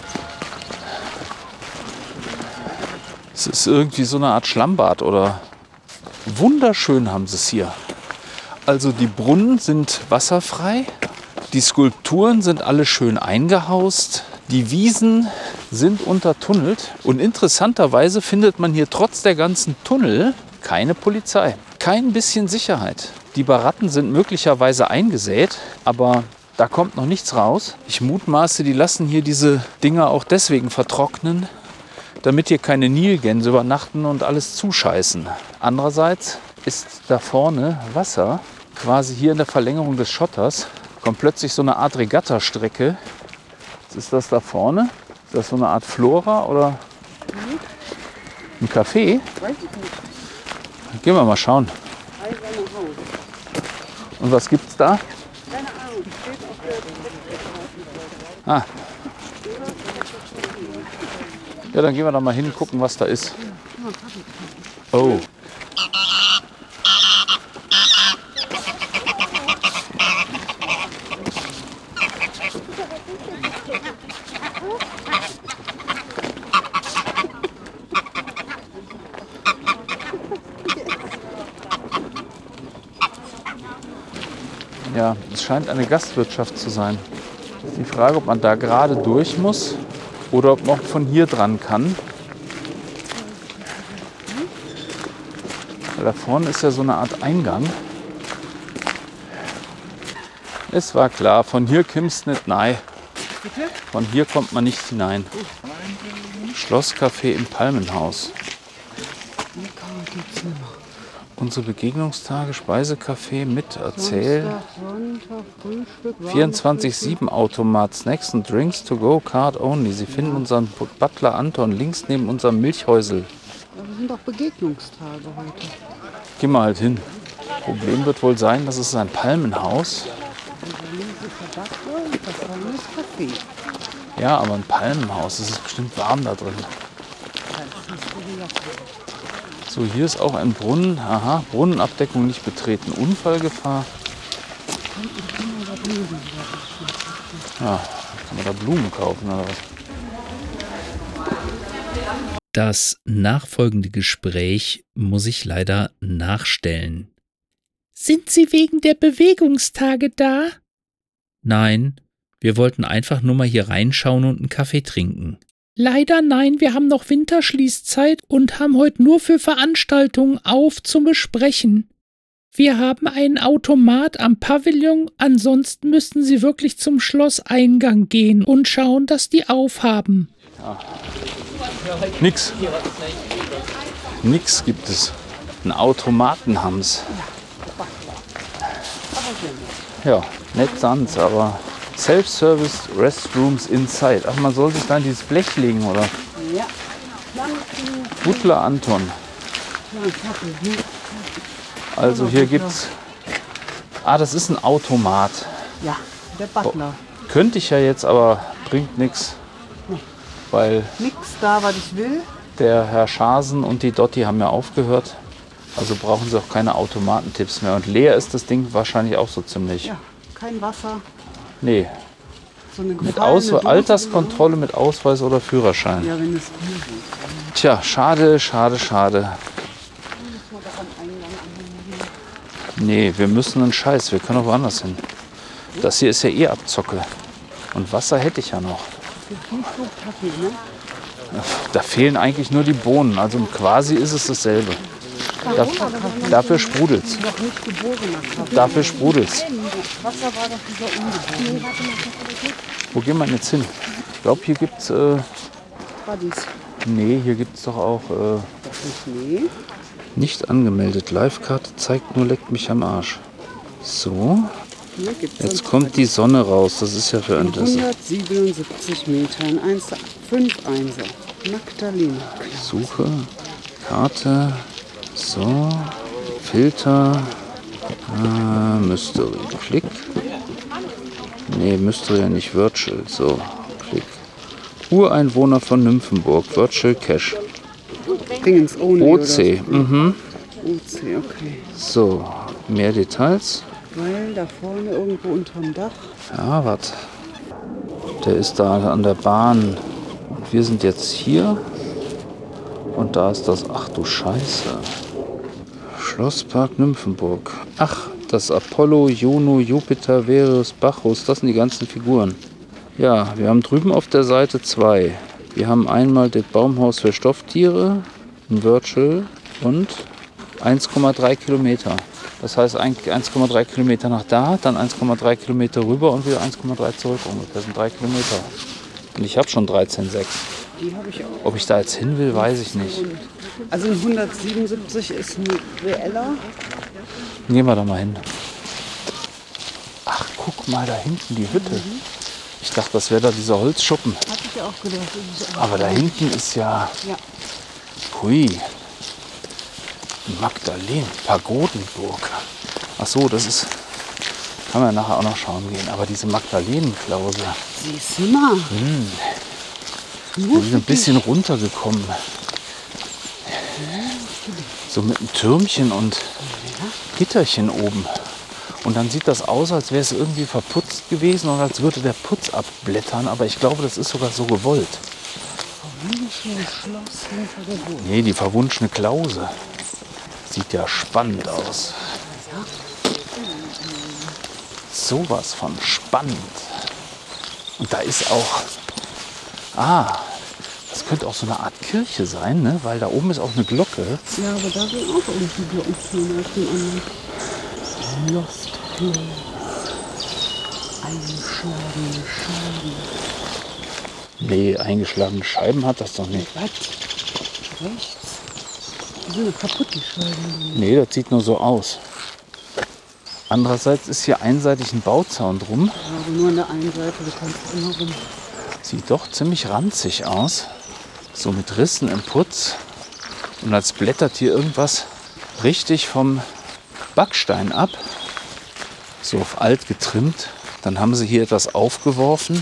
Es ist irgendwie so eine Art Schlammbad oder wunderschön haben sie es hier. Also die Brunnen sind wasserfrei, die Skulpturen sind alle schön eingehaust, die Wiesen sind untertunnelt und interessanterweise findet man hier trotz der ganzen Tunnel keine Polizei, kein bisschen Sicherheit. Die Baratten sind möglicherweise eingesät, aber da kommt noch nichts raus. Ich mutmaße, die lassen hier diese Dinger auch deswegen vertrocknen, damit hier keine Nilgänse übernachten und alles zuscheißen. Andererseits ist da vorne Wasser, quasi hier in der Verlängerung des Schotters, kommt plötzlich so eine Art Regattastrecke. Was ist das da vorne? Ist das so eine Art Flora oder ein Café? Weiß ich nicht. Gehen wir mal schauen. Eiserne Haus. Und was gibt's da? Keine Ahnung, steht auf der Ah. Ja, dann gehen wir da mal hin und gucken, was da ist. Oh. Ja, es scheint eine Gastwirtschaft zu sein. Die Frage, ob man da gerade durch muss oder ob man von hier dran kann. Weil da vorne ist ja so eine Art Eingang. Es war klar, von hier kommst du nicht rein. Von hier kommt man nicht hinein. Schlosscafé im Palmenhaus. Unsere Begegnungstage, Speisecafé mit Erzähl. Sonntag, Frühstück, 24/7 Automat, Snacks and Drinks to go, Card only. Sie finden unseren Butler Anton links neben unserem Milchhäusel. Aber sind doch Begegnungstage heute. Geh mal halt hin. Problem wird wohl sein, das ist ein Palmenhaus. Ja, aber ein Palmenhaus, es ist bestimmt warm da drin. So, hier ist auch ein Brunnen. Aha, Brunnenabdeckung nicht betreten. Unfallgefahr. Ja, kann man da Blumen kaufen oder was? Das nachfolgende Gespräch muss ich leider nachstellen. Sind Sie wegen der Bewegungstage da? Nein, wir wollten einfach nur mal hier reinschauen und einen Kaffee trinken. Leider nein, wir haben noch Winterschließzeit und haben heute nur für Veranstaltungen auf zum Besprechen. Wir haben einen Automat am Pavillon, ansonsten müssten Sie wirklich zum Schlosseingang gehen und schauen, dass die aufhaben. Ja. Nix. Nix gibt es. Einen Automaten haben's. Ja, nett sans, aber Self-Service Restrooms inside. Ach, man soll sich da in dieses Blech legen, oder? Ja. Butler Anton. Also hier gibt's... Ah, das ist ein Automat. Ja, der Butler. Könnte ich ja jetzt, aber bringt nichts. Weil Nix da, was ich will. der Herr Schasen und die Dotti haben ja aufgehört. Also brauchen sie auch keine Automatentipps mehr. Und leer ist das Ding wahrscheinlich auch so ziemlich. Ja, kein Wasser. Nee, So eine mit gefallene Dose. Alterskontrolle mit Ausweis oder Führerschein. Ja, wenn es Bier ist. Tja, schade, schade, schade. Nee, wir müssen einen Scheiß. Wir können auch woanders hin. Das hier ist ja eh Abzocke. Und Wasser hätte ich ja noch. Kaffee, ne? Da fehlen eigentlich nur die Bohnen. Also quasi ist es dasselbe. Dafür sprudelt's. Noch nicht geborener Kaffee. Dafür sprudelt's. Wasser war doch dieser ungeborene. Wo gehen wir denn jetzt hin? Ich glaube, hier gibt's... Buddies. nee, hier gibt's doch auch... Nee. nicht angemeldet. Live-Karte zeigt nur, leckt mich am Arsch. So, Hier gibt's jetzt kommt die Sonne raus. Das ist ja für ein das. 177 Metern, 5 Einser. Magdalena. Suche, Karte, so, Filter, Mystery, Klick. Nee, Mystery ja nicht, Virtual, so, Klick. Ureinwohner von Nymphenburg, Virtual Cache. Dingens ohne. OC, OC, okay. So, mehr Details. Weil da vorne irgendwo unterm Dach. Ja, was? Der ist da an der Bahn. Und wir sind jetzt hier. Und da ist das. Ach du Scheiße. Schlosspark Nymphenburg. Ach, das Apollo, Juno, Jupiter, Venus, Bacchus. Das sind die ganzen Figuren. Ja, wir haben drüben auf der Seite 2. Wir haben einmal das Baumhaus für Stofftiere, ein Virtual und 1,3 Kilometer. Das heißt 1,3 Kilometer nach da, dann 1,3 Kilometer rüber und wieder 1,3 zurück ungefähr. Das sind 3 Kilometer. Und ich habe schon 13,6. Die habe ich auch. Ob ich da jetzt hin will, weiß ich nicht. Also ein 177 ist ein reeller. Gehen wir da mal hin. Ach, guck mal da hinten die Hütte. Ich dachte, das wäre da dieser Holzschuppen. Hatte ich auch gedacht. Aber da hinten ist ja... Ja. Hui. Magdalene, Pagodenburg. Ach so, das ist... Kann man ja nachher auch noch schauen gehen. Aber diese Magdalenenklause, Siehst du mal. die ist ein bisschen runtergekommen. So mit einem Türmchen und Gitterchen oben. Und dann sieht das aus, als wäre es irgendwie verputzt gewesen und als würde der Putz abblättern. Aber ich glaube, das ist sogar so gewollt. Nee, die verwunschene Klause. Sieht ja spannend aus. Sowas von spannend. Und da ist auch... Ah, das könnte auch so eine Art Kirche sein, ne? Weil da oben ist auch eine Glocke. Ja, aber da sind auch irgendwie Glockentöne auf dem anderen. Lost Place. Eingeschlagene Scheiben. Nee, eingeschlagene Scheiben hat das doch nicht. Was? Rechts? Die sind doch kaputt, die Scheiben. Nee, das sieht nur so aus. Andererseits ist hier einseitig ein Bauzaun drum. Ja, aber nur an der einen Seite, du kannst immer rum. Sieht doch ziemlich ranzig aus. So mit Rissen im Putz. Und als blättert hier irgendwas richtig vom Backstein ab. So auf alt getrimmt. Dann haben sie hier etwas aufgeworfen.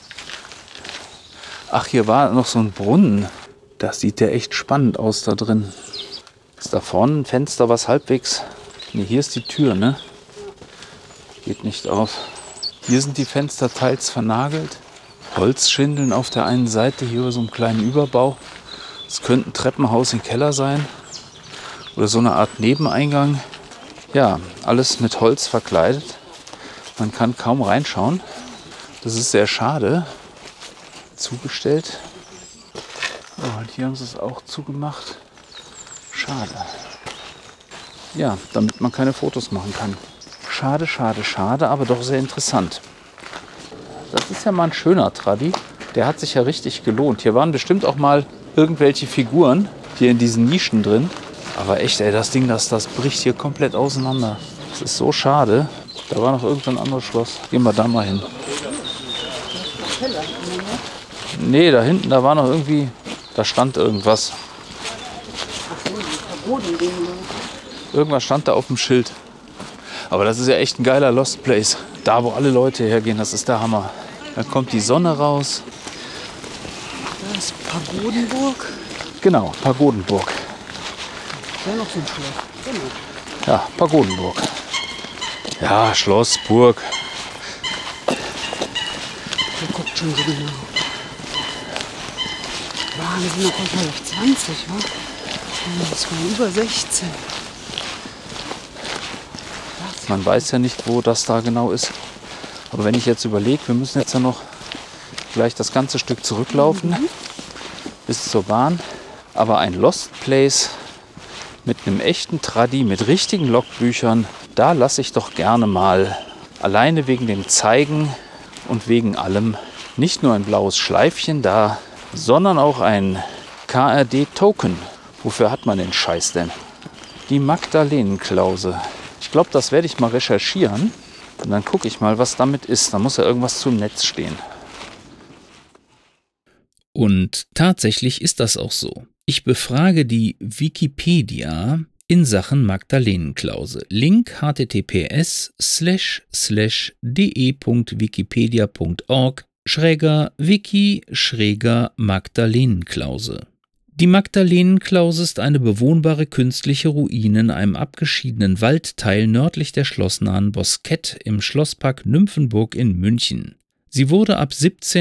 Ach, hier war noch so ein Brunnen. Das sieht ja echt spannend aus da drin. Ist da vorne ein Fenster, was halbwegs... Ne, hier ist die Tür, ne? Geht nicht auf. Hier sind die Fenster teils vernagelt. Holzschindeln auf der einen Seite, hier über so einem kleinen Überbau. Es könnte ein Treppenhaus im Keller sein. Oder so eine Art Nebeneingang. Ja, alles mit Holz verkleidet. Man kann kaum reinschauen. Das ist sehr schade. Zugestellt. Oh, und hier haben sie es auch zugemacht. Schade. Ja, damit man keine Fotos machen kann. Schade, schade, schade, aber doch sehr interessant. Das ist ja mal ein schöner Tradi. Der hat sich ja richtig gelohnt. Hier waren bestimmt auch mal irgendwelche Figuren hier in diesen Nischen drin. Aber echt, ey, das Ding, das bricht hier komplett auseinander. Das ist so schade. Da war noch irgendein anderes Schloss. Gehen wir da mal hin. Nee, da hinten, da war noch irgendwie, da stand irgendwas. Irgendwas stand da auf dem Schild. Aber das ist ja echt ein geiler Lost Place. Da, wo alle Leute hergehen, das ist der Hammer. Da kommt die Sonne raus. Da ist Pagodenburg. Genau, Pagodenburg. Ja, noch so ein Schloss. Genau. Ja, Pagodenburg. Ja, Schloss, Burg. Der guckt schon so genau. Wahnsinn, da kommt man auf 20, wa? Das war über 16. Man weiß ja nicht, wo das da genau ist. Aber wenn ich jetzt überlege, wir müssen jetzt ja noch gleich das ganze Stück zurücklaufen bis zur Bahn. Aber ein Lost Place mit einem echten Tradi, mit richtigen Logbüchern, da lasse ich doch gerne mal alleine wegen dem Zeigen und wegen allem nicht nur ein blaues Schleifchen da, sondern auch ein KRD-Token. Wofür hat man den Scheiß denn? Die Magdalenenklause. Ich glaube, das werde ich mal recherchieren. Und dann gucke ich mal, was damit ist. Da muss ja irgendwas zum Netz stehen. Und tatsächlich ist das auch so. Ich befrage die Wikipedia in Sachen Magdalenenklause. Link https://de.wikipedia.org/wiki/Magdalenenklause. Die Magdalenenklause ist eine bewohnbare künstliche Ruine in einem abgeschiedenen Waldteil nördlich der schlossnahen Boskett im Schlosspark Nymphenburg in München. Sie wurde ab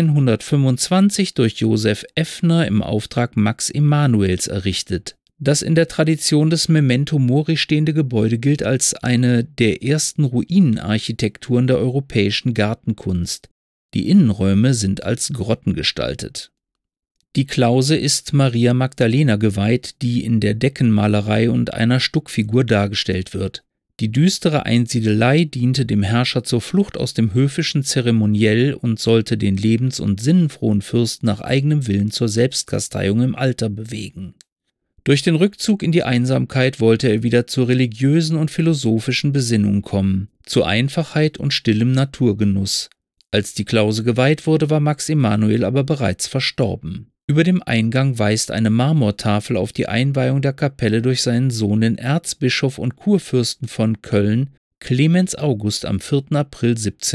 1725 durch Joseph Effner im Auftrag Max Emanuels errichtet. Das in der Tradition des Memento Mori stehende Gebäude gilt als eine der ersten Ruinenarchitekturen der europäischen Gartenkunst. Die Innenräume sind als Grotten gestaltet. Die Klause ist Maria Magdalena geweiht, die in der Deckenmalerei und einer Stuckfigur dargestellt wird. Die düstere Einsiedelei diente dem Herrscher zur Flucht aus dem höfischen Zeremoniell und sollte den lebens- und sinnenfrohen Fürsten nach eigenem Willen zur Selbstkasteiung im Alter bewegen. Durch den Rückzug in die Einsamkeit wollte er wieder zur religiösen und philosophischen Besinnung kommen, zu Einfachheit und stillem Naturgenuss. Als die Klause geweiht wurde, war Max Emanuel aber bereits verstorben. Über dem Eingang weist eine Marmortafel auf die Einweihung der Kapelle durch seinen Sohn, den Erzbischof und Kurfürsten von Köln, Clemens August, am 4. April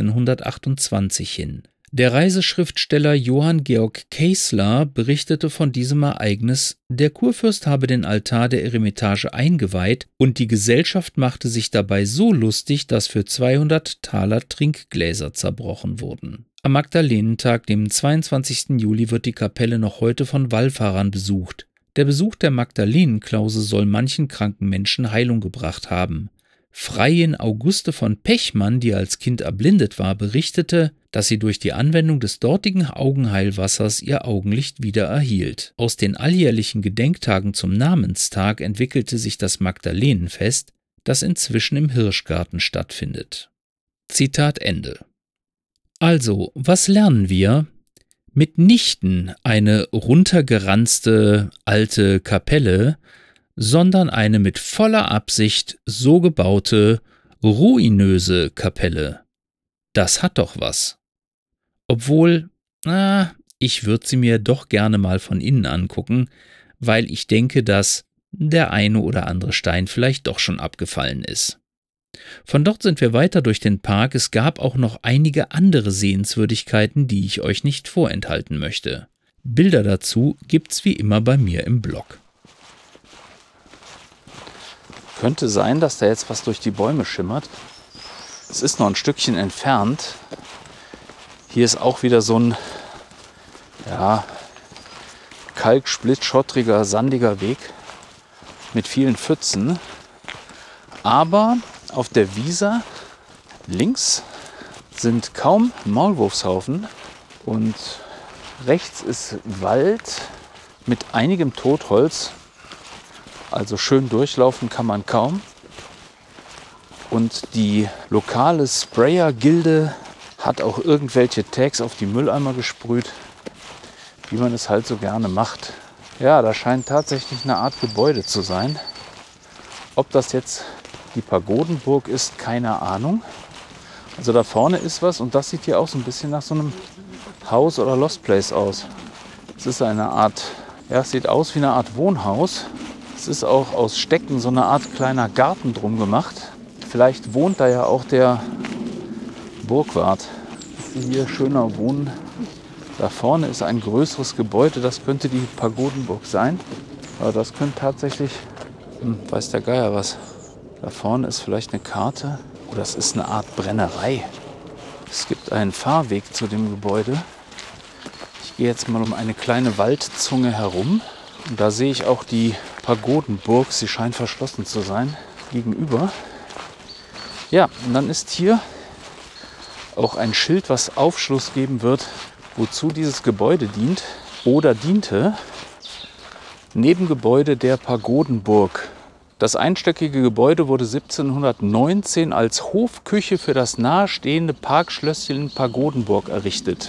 1728 hin. Der Reiseschriftsteller Johann Georg Keysler berichtete von diesem Ereignis, der Kurfürst habe den Altar der Eremitage eingeweiht und die Gesellschaft machte sich dabei so lustig, dass für 200 Taler Trinkgläser zerbrochen wurden. Am Magdalenentag, dem 22. Juli, wird die Kapelle noch heute von Wallfahrern besucht. Der Besuch der Magdalenenklause soll manchen kranken Menschen Heilung gebracht haben. Freiin Auguste von Pechmann, die als Kind erblindet war, berichtete, dass sie durch die Anwendung des dortigen Augenheilwassers ihr Augenlicht wieder erhielt. Aus den alljährlichen Gedenktagen zum Namenstag entwickelte sich das Magdalenenfest, das inzwischen im Hirschgarten stattfindet. Zitat Ende. Also, was lernen wir? Mitnichten eine runtergeranzte alte Kapelle, sondern eine mit voller Absicht so gebaute, ruinöse Kapelle. Das hat doch was. Obwohl, ich würde sie mir doch gerne mal von innen angucken, weil ich denke, dass der eine oder andere Stein vielleicht doch schon abgefallen ist. Von dort sind wir weiter durch den Park. Es gab auch noch einige andere Sehenswürdigkeiten, die ich euch nicht vorenthalten möchte. Bilder dazu gibt's wie immer bei mir im Blog. Könnte sein, dass da jetzt was durch die Bäume schimmert. Es ist noch ein Stückchen entfernt. Hier ist auch wieder so ein kalksplittschottriger, sandiger Weg mit vielen Pfützen. Aber auf der Wiese links sind kaum Maulwurfshaufen und rechts ist Wald mit einigem Totholz. Also schön durchlaufen kann man kaum. Und die lokale Sprayer-Gilde hat auch irgendwelche Tags auf die Mülleimer gesprüht, wie man es halt so gerne macht. Ja, da scheint tatsächlich eine Art Gebäude zu sein. Ob das jetzt die Pagodenburg ist, keine Ahnung. Also da vorne ist was und das sieht hier auch so ein bisschen nach so einem Haus oder Lost Place aus. Es ist eine Art, ja, es sieht aus wie eine Art Wohnhaus. Es ist auch aus Stecken so eine Art kleiner Garten drum gemacht. Vielleicht wohnt da ja auch der Burgwart. Dass sie hier schöner wohnen. Da vorne ist ein größeres Gebäude, das könnte die Pagodenburg sein. Aber das könnte tatsächlich, weiß der Geier was. Da vorne ist vielleicht eine Karte. Oder es ist eine Art Brennerei. Es gibt einen Fahrweg zu dem Gebäude. Ich gehe jetzt mal um eine kleine Waldzunge herum. Und da sehe ich auch die Pagodenburg. Sie scheint verschlossen zu sein. Gegenüber. Ja, und dann ist hier auch ein Schild, was Aufschluss geben wird, wozu dieses Gebäude dient oder diente. Nebengebäude der Pagodenburg. Das einstöckige Gebäude wurde 1719 als Hofküche für das nahestehende Parkschlösschen Pagodenburg errichtet.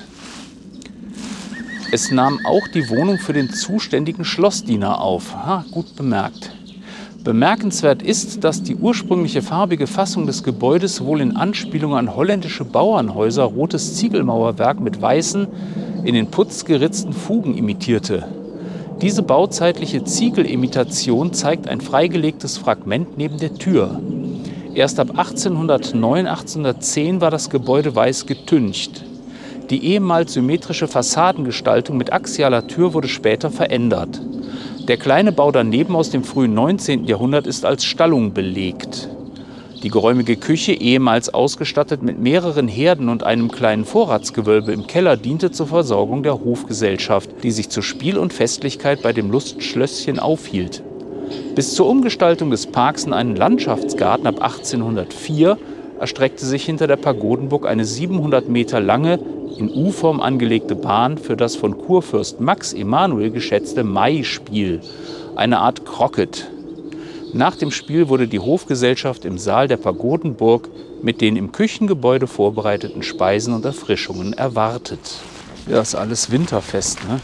Es nahm auch die Wohnung für den zuständigen Schlossdiener auf. Gut bemerkt. Bemerkenswert ist, dass die ursprüngliche farbige Fassung des Gebäudes wohl in Anspielung an holländische Bauernhäuser rotes Ziegelmauerwerk mit weißen, in den Putz geritzten Fugen imitierte. Diese bauzeitliche Ziegelimitation zeigt ein freigelegtes Fragment neben der Tür. Erst ab 1809, 1810 war das Gebäude weiß getüncht. Die ehemals symmetrische Fassadengestaltung mit axialer Tür wurde später verändert. Der kleine Bau daneben aus dem frühen 19. Jahrhundert ist als Stallung belegt. Die geräumige Küche, ehemals ausgestattet mit mehreren Herden und einem kleinen Vorratsgewölbe im Keller, diente zur Versorgung der Hofgesellschaft, die sich zu Spiel und Festlichkeit bei dem Lustschlösschen aufhielt. Bis zur Umgestaltung des Parks in einen Landschaftsgarten ab 1804 erstreckte sich hinter der Pagodenburg eine 700 Meter lange, in U-Form angelegte Bahn für das von Kurfürst Max Emanuel geschätzte Maispiel, eine Art Croquet. Nach dem Spiel wurde die Hofgesellschaft im Saal der Pagodenburg mit den im Küchengebäude vorbereiteten Speisen und Erfrischungen erwartet. Ja, ist alles winterfest, ne?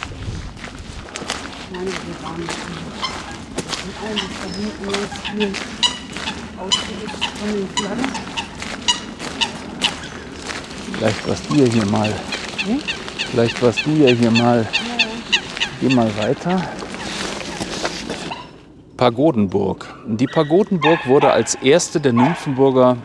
Vielleicht warst du ja hier mal. Vielleicht warst du ja hier mal. Geh mal weiter. Pagodenburg. Die Pagodenburg wurde als erste der Nymphenburger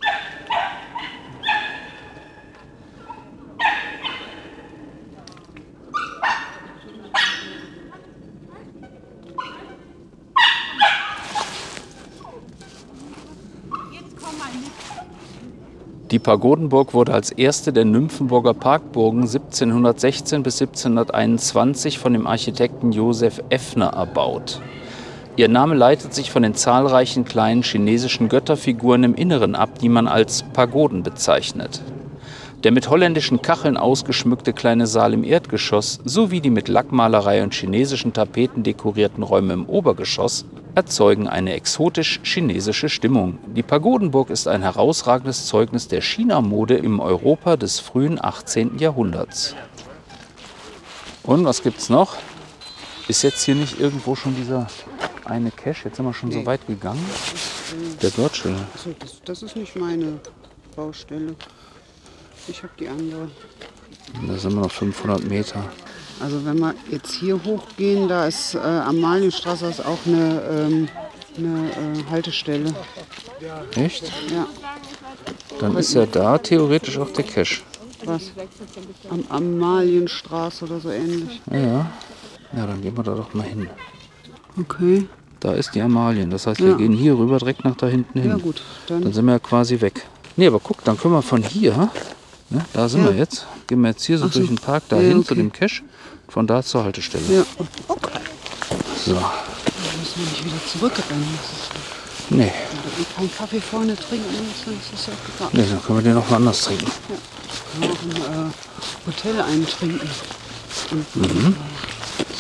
Die Pagodenburg wurde als erste der Nymphenburger Parkburgen 1716 bis 1721 von dem Architekten Joseph Effner erbaut. Ihr Name leitet sich von den zahlreichen kleinen chinesischen Götterfiguren im Inneren ab, die man als Pagoden bezeichnet. Der mit holländischen Kacheln ausgeschmückte kleine Saal im Erdgeschoss sowie die mit Lackmalerei und chinesischen Tapeten dekorierten Räume im Obergeschoss erzeugen eine exotisch-chinesische Stimmung. Die Pagodenburg ist ein herausragendes Zeugnis der China-Mode im Europa des frühen 18. Jahrhunderts. Und was gibt's noch? Ist jetzt hier nicht irgendwo schon dieser eine Cache? Jetzt sind wir schon so weit gegangen. Der Gürtel. Also das ist nicht meine Baustelle. Ich habe die andere. Da sind wir noch 500 Meter. Also wenn wir jetzt hier hochgehen, da ist Amalienstraße ist auch eine Haltestelle. Echt? Ja. Dann ist ja da theoretisch auch der Cache. Was? Am Amalienstraße oder so ähnlich. Ja. Ja, dann gehen wir da doch mal hin. Okay. Da ist die Amalien. Das heißt, wir gehen hier rüber direkt nach da hinten hin. Ja gut, Dann sind wir ja quasi weg. Nee, aber guck, dann können wir von hier, ne, da sind wir jetzt, gehen wir jetzt hier so durch den Park dahin zu dem Cache, von da zur Haltestelle. Ja, okay. So. Da müssen wir nicht wieder zurückrennen. Nee. Wenn wir keinen Kaffee vorne trinken müssen, ist das ja egal. Nee, dann können wir den noch woanders trinken. Ja. Können wir auch im Hotel einen trinken. Und,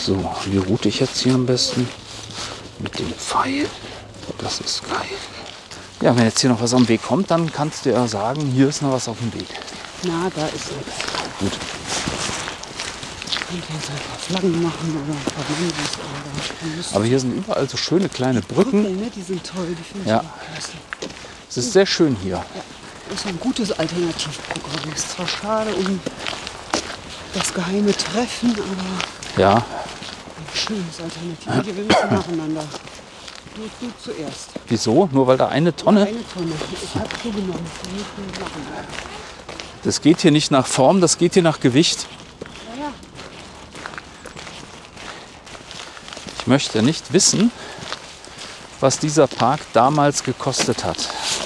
So, wie route ich jetzt hier am besten? Mit dem Pfeil. Das ist geil. Ja, wenn jetzt hier noch was am Weg kommt, dann kannst du ja sagen, hier ist noch was auf dem Weg. Na, da ist nichts. Gut. Ich könnte jetzt ein paar Flaggen machen oder ein paar Mandos. Aber hier sind überall so schöne kleine Brücken. Ne? Die sind toll, die finde ich Ja. auch klasse. Es ist sehr schön hier. Ja, das ist ein gutes Alternativprogramm. Ist zwar schade um das geheime Treffen, aber Ja, ein schönes Alternativ. Wir müssen nacheinander. Du zuerst. wieso? Nur weil da eine Tonne? Eine Tonne. Ich habe zugenommen. Wir müssen machen. Das geht hier nicht nach Form, das geht hier nach Gewicht. Ja, ja. Ich möchte nicht wissen, was dieser Park damals gekostet hat.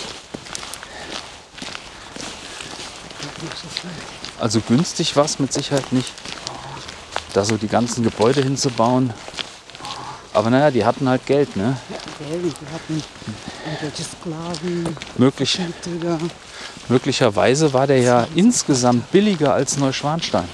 Also günstig war es mit Sicherheit nicht, da so die ganzen Gebäude hinzubauen. Aber naja, die hatten halt Geld, ne? Wir hatten irgendwelche Sklaven, Möglich, Träger. möglicherweise war der ja insgesamt billiger als Neuschwanstein.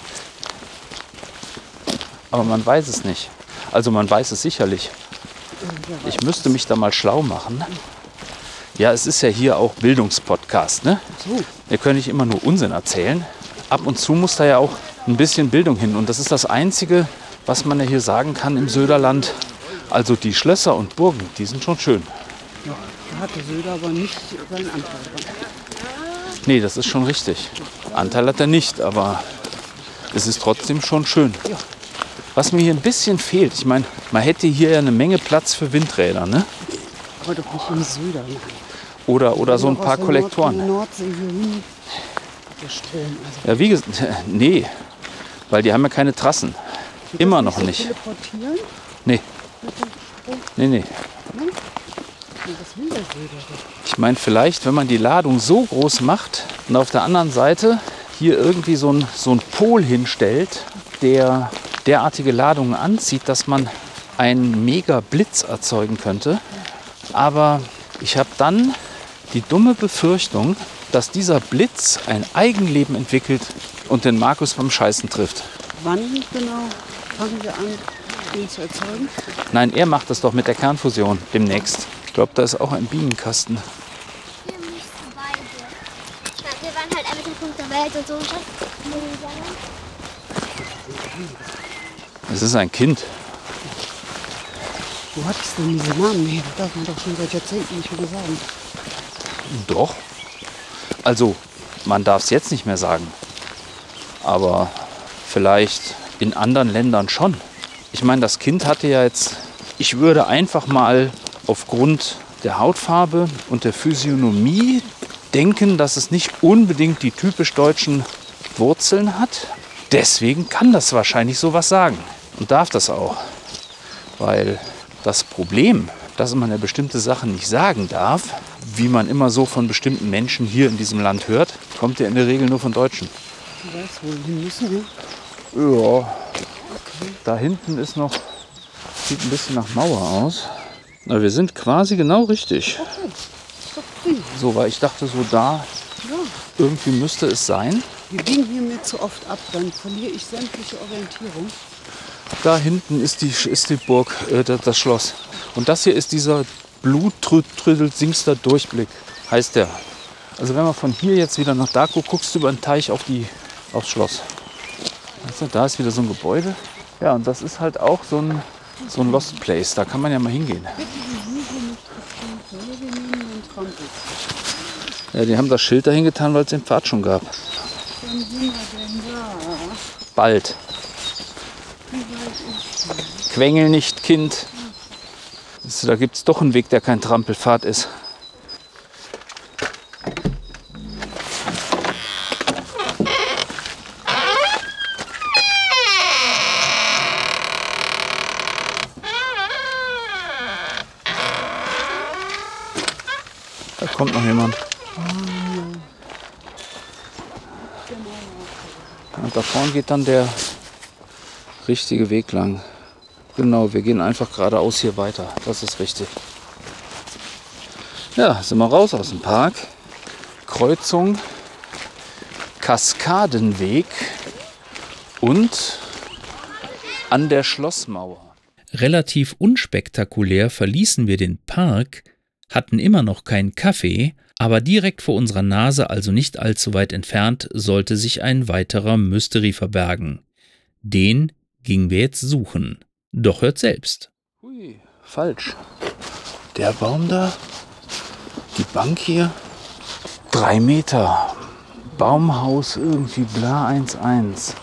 Aber man weiß es nicht. Also man weiß es sicherlich. Ich müsste mich da mal schlau machen. Ja, es ist ja hier auch Bildungspodcast, ne? So, Wir können nicht immer nur Unsinn erzählen. Ab und zu muss da ja auch ein bisschen Bildung hin. Und das ist das Einzige, was man ja hier sagen kann im Söderland. Also die Schlösser und Burgen, die sind schon schön. da hatte Söder aber nicht seinen Anteil dran. Nee, das ist schon richtig. Anteil hat er nicht, aber es ist trotzdem schon schön. Ja. Was mir hier ein bisschen fehlt, ich meine, man hätte hier ja eine Menge Platz für Windräder, ne? Aber doch nicht in Söder. Ne? Oder so ein Aus paar der Kollektoren. Nordsee hier hin. Der Strom. Also Ja, wie gesagt, nee, weil die haben ja keine Trassen. Immer noch so nicht. Teleportieren? Nee. Nee, nee. Nee, das will der Söder nicht. Ich meine, vielleicht, wenn man die Ladung so groß macht und auf der anderen Seite hier irgendwie so ein Pol hinstellt, der derartige Ladungen anzieht, dass man einen mega Blitz erzeugen könnte. Aber ich habe dann die dumme Befürchtung, dass dieser Blitz ein Eigenleben entwickelt und den Markus beim Scheißen trifft. Wann genau fangen wir an, den zu erzeugen? Nein, er macht das doch mit der Kernfusion demnächst. Ich glaube, da ist auch ein Bienenkasten. Wir müssen beide. Ja, wir waren halt ein Mittelpunkt der Welt und so. Es ist ein Kind. Wo hattest du denn diese Namen her? Das darf man doch schon seit Jahrzehnten nicht mehr sagen. Doch. Also, man darf es jetzt nicht mehr sagen. Aber vielleicht in anderen Ländern schon. Ich meine, das Kind hatte ja jetzt, ich würde einfach mal aufgrund der Hautfarbe und der Physiognomie denken, dass es nicht unbedingt die typisch deutschen Wurzeln hat. Deswegen kann das wahrscheinlich sowas sagen und darf das auch. Weil das Problem, dass man ja bestimmte Sachen nicht sagen darf, wie man immer so von bestimmten Menschen hier in diesem Land hört, kommt ja in der Regel nur von Deutschen. Du weißt, wo wir hin müssen, ne? Ja, da hinten ist noch, sieht ein bisschen nach Mauer aus. Aber wir sind quasi genau richtig. Okay, ist doch prima. So, weil ich dachte so da, Ja, irgendwie müsste es sein. wir biegen hier mir zu oft ab, dann verliere ich sämtliche Orientierung. Da hinten ist die Burg, das Schloss. Und das hier ist dieser Bluttrüdel-Singster Durchblick, heißt der. Also wenn man von hier jetzt wieder nach da guckt, guckst du über den Teich aufs Schloss. Weißt du, da ist wieder so ein Gebäude. Ja, und das ist halt auch so ein Lost Place. Da kann man ja mal hingehen. Wir nehmen den Trampel. Ja, die haben das Schild dahin getan, weil es den Pfad schon gab. Wann sind wir denn da? Bald. Quengel nicht, Kind. Siehst du, da gibt es doch einen Weg, der kein Trampelpfad ist. Da kommt noch jemand. Und da vorne geht dann der richtige Weg lang. Genau, wir gehen einfach geradeaus hier weiter. Das ist richtig. Ja, sind wir raus aus dem Park. Kreuzung, Kaskadenweg und an der Schlossmauer. Relativ unspektakulär verließen wir den Park, hatten immer noch keinen Kaffee, aber direkt vor unserer Nase, also nicht allzu weit entfernt, sollte sich ein weiterer Mystery verbergen. Den gingen wir jetzt suchen. Doch hört selbst. Hui, falsch. Der Baum da, die Bank hier, 3 Meter. Baumhaus irgendwie, bla 1,1.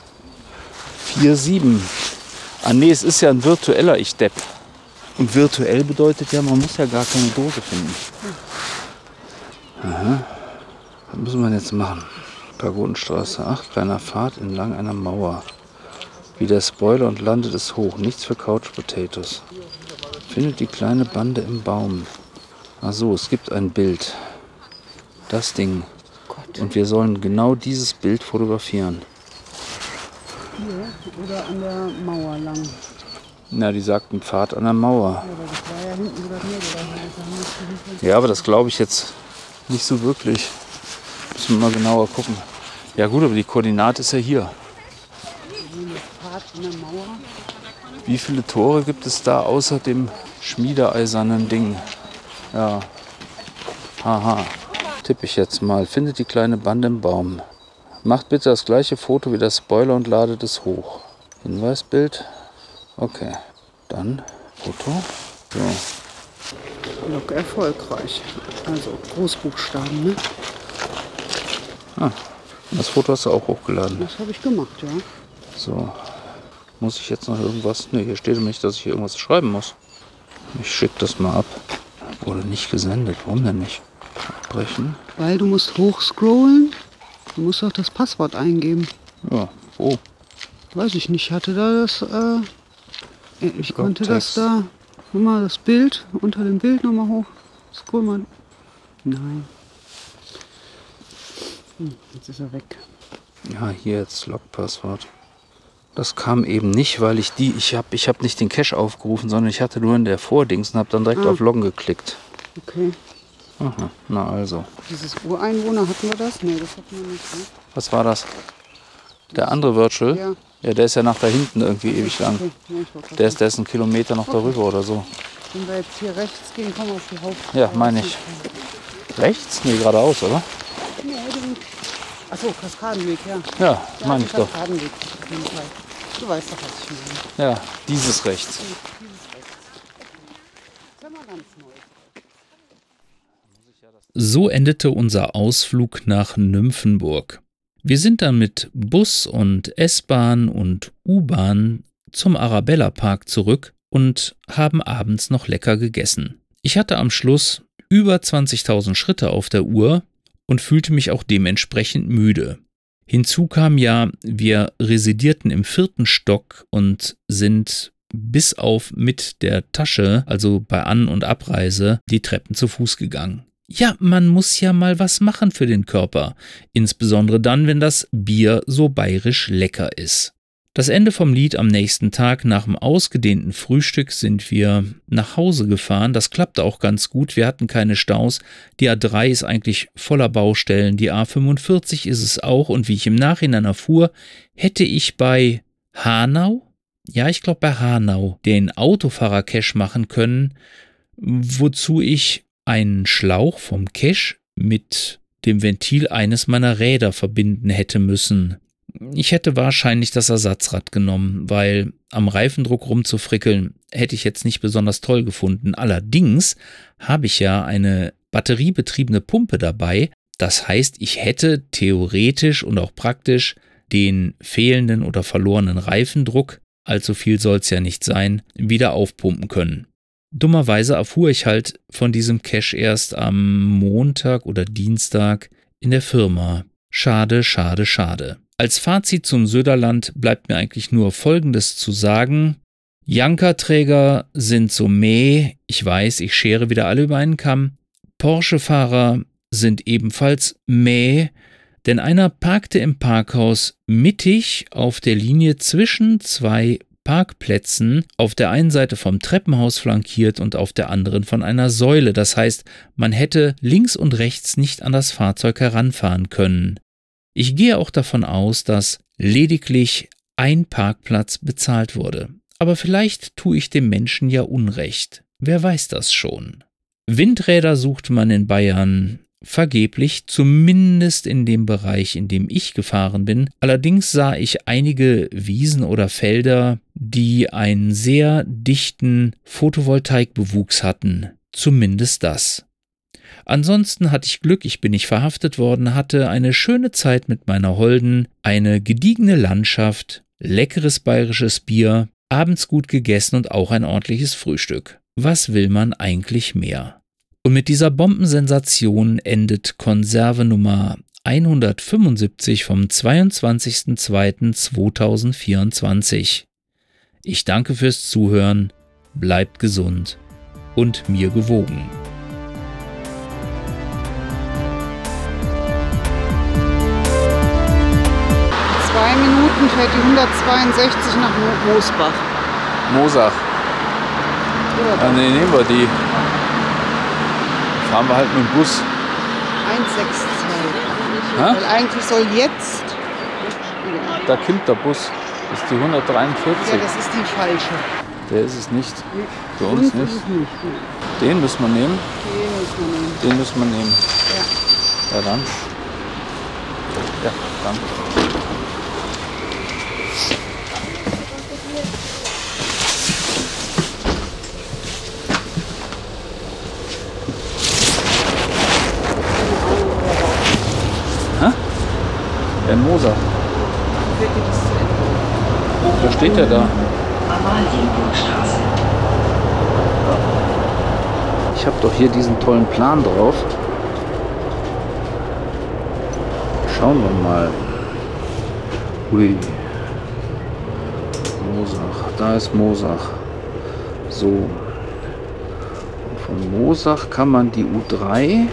4,7. Ah nee, es ist ja ein virtueller Ich-Depp. Und virtuell bedeutet ja, man muss ja gar keine Dose finden. Aha. Was müssen wir jetzt machen? Pagodenstraße 8, kleiner Pfad entlang einer Mauer. Wie der Spoiler und landet es hoch. Nichts für Couch Potatoes. Findet die kleine Bande im Baum. Ach so, es gibt ein Bild. Das Ding. Und wir sollen genau dieses Bild fotografieren. Hier oder an der Mauer lang. Na, die sagten Pfad an der Mauer. Ja, aber das war ja hinten so das Nebel. Ja, aber das glaube ich jetzt nicht so wirklich. Müssen wir mal genauer gucken. Ja gut, aber die Koordinate ist ja hier. Pfad an der Mauer. Wie viele Tore gibt es da außer dem schmiedeeisernen Ding? Ja. Haha. Tippe ich jetzt mal. Findet die kleine Bande im Baum. Macht bitte das gleiche Foto wie der Spoiler und ladet es hoch. Hinweisbild. Okay. Dann Foto. So. Log erfolgreich. Also Großbuchstaben, ne? Ah, das Foto hast du auch hochgeladen. Das habe ich gemacht, ja. So. Muss ich jetzt noch irgendwas? Ne, hier steht nicht, dass ich hier irgendwas schreiben muss. Ich schicke das mal ab. Wurde nicht gesendet. Warum denn nicht? Abbrechen. Weil du musst hochscrollen. Du musst auch das Passwort eingeben. Ja, wo? Weiß ich nicht. Ich hatte da das. Ich konnte das da. Guck mal, das Bild. Unter dem Bild nochmal hoch. Scroll mal. Nein. Jetzt ist er weg. Ja, hier jetzt Logpasswort. Das kam eben nicht, weil ich hab nicht den Cache aufgerufen, sondern ich hatte nur in der Vordings und habe dann direkt auf Loggen geklickt. Okay. Aha, na also. Dieses Ureinwohner, hatten wir das? Nee, das hatten wir nicht. Ne? Was war das? Der andere Virtual? Ja. Ja, der ist ja nach da hinten irgendwie ewig lang. Okay. Ja, ich wollte Der ist 1 Kilometer noch darüber oder so. Wenn wir jetzt hier rechts gehen, kommen wir auf die Haupt. Ja, meine ich. Rechts? Nee, geradeaus, oder? Nee, achso, Kaskadenweg, ja. Ja, meine ich doch. Kaskadenweg, auf jeden Fall. Du weißt doch, was ich meine. Ja, dieses rechts. Das ist ja mal ganz neu. So endete unser Ausflug nach Nymphenburg. Wir sind dann mit Bus und S-Bahn und U-Bahn zum Arabella-Park zurück und haben abends noch lecker gegessen. Ich hatte am Schluss über 20.000 Schritte auf der Uhr und fühlte mich auch dementsprechend müde. Hinzu kam ja, wir residierten im 4. Stock und sind bis auf mit der Tasche, also bei An- und Abreise, die Treppen zu Fuß gegangen. Ja, man muss ja mal was machen für den Körper, insbesondere dann, wenn das Bier so bayerisch lecker ist. Das Ende vom Lied am nächsten Tag nach dem ausgedehnten Frühstück sind wir nach Hause gefahren. Das klappte auch ganz gut, wir hatten keine Staus. Die A3 ist eigentlich voller Baustellen, die A45 ist es auch und wie ich im Nachhinein erfuhr, hätte ich bei Hanau, ja ich glaube bei Hanau, den Autofahrer-Cache machen können, wozu ich einen Schlauch vom Cache mit dem Ventil eines meiner Räder verbinden hätte müssen. Ich hätte wahrscheinlich das Ersatzrad genommen, weil am Reifendruck rumzufrickeln hätte ich jetzt nicht besonders toll gefunden. Allerdings habe ich ja eine batteriebetriebene Pumpe dabei. Das heißt, ich hätte theoretisch und auch praktisch den fehlenden oder verlorenen Reifendruck, allzu viel soll es ja nicht sein, wieder aufpumpen können. Dummerweise erfuhr ich halt von diesem Cache erst am Montag oder Dienstag in der Firma. Schade, schade, schade. Als Fazit zum Söderland bleibt mir eigentlich nur Folgendes zu sagen. Jankerträger sind so meh, ich weiß, ich schere wieder alle über einen Kamm. Porsche-Fahrer sind ebenfalls meh, denn einer parkte im Parkhaus mittig auf der Linie zwischen zwei Parkplätzen, auf der einen Seite vom Treppenhaus flankiert und auf der anderen von einer Säule. Das heißt, man hätte links und rechts nicht an das Fahrzeug heranfahren können. Ich gehe auch davon aus, dass lediglich ein Parkplatz bezahlt wurde. Aber vielleicht tue ich dem Menschen ja Unrecht. Wer weiß das schon? Windräder suchte man in Bayern vergeblich, zumindest in dem Bereich, in dem ich gefahren bin. Allerdings sah ich einige Wiesen oder Felder, die einen sehr dichten Photovoltaikbewuchs hatten. Zumindest das. Ansonsten hatte ich Glück, ich bin nicht verhaftet worden, hatte eine schöne Zeit mit meiner Holden, eine gediegene Landschaft, leckeres bayerisches Bier, abends gut gegessen und auch ein ordentliches Frühstück. Was will man eigentlich mehr? Und mit dieser Bombensensation endet Konserve Nummer 175 vom 22.02.2024. Ich danke fürs Zuhören, bleibt gesund und mir gewogen. In 2 Minuten fährt die 162 nach Moosbach. Mosach. Ja, Ne, nehmen wir die. Fahren wir halt mit dem Bus. 162. Hä? Weil eigentlich soll jetzt... Da kommt der Bus. Das ist die 143. Ja, das ist die falsche. Der ist es nicht. Für uns Ist nicht. es nicht. Den müssen wir nehmen. Den muss man nehmen. Den müssen wir nehmen. Ja. Ja, dann. Ja, dann. Hä? In Moser. Wer geht es zu Ende? Da steht der da. Ich habe doch hier diesen tollen Plan drauf. Schauen wir mal. Ui. Moosach. Da ist Moosach. So. Und von Moosach kann man die U3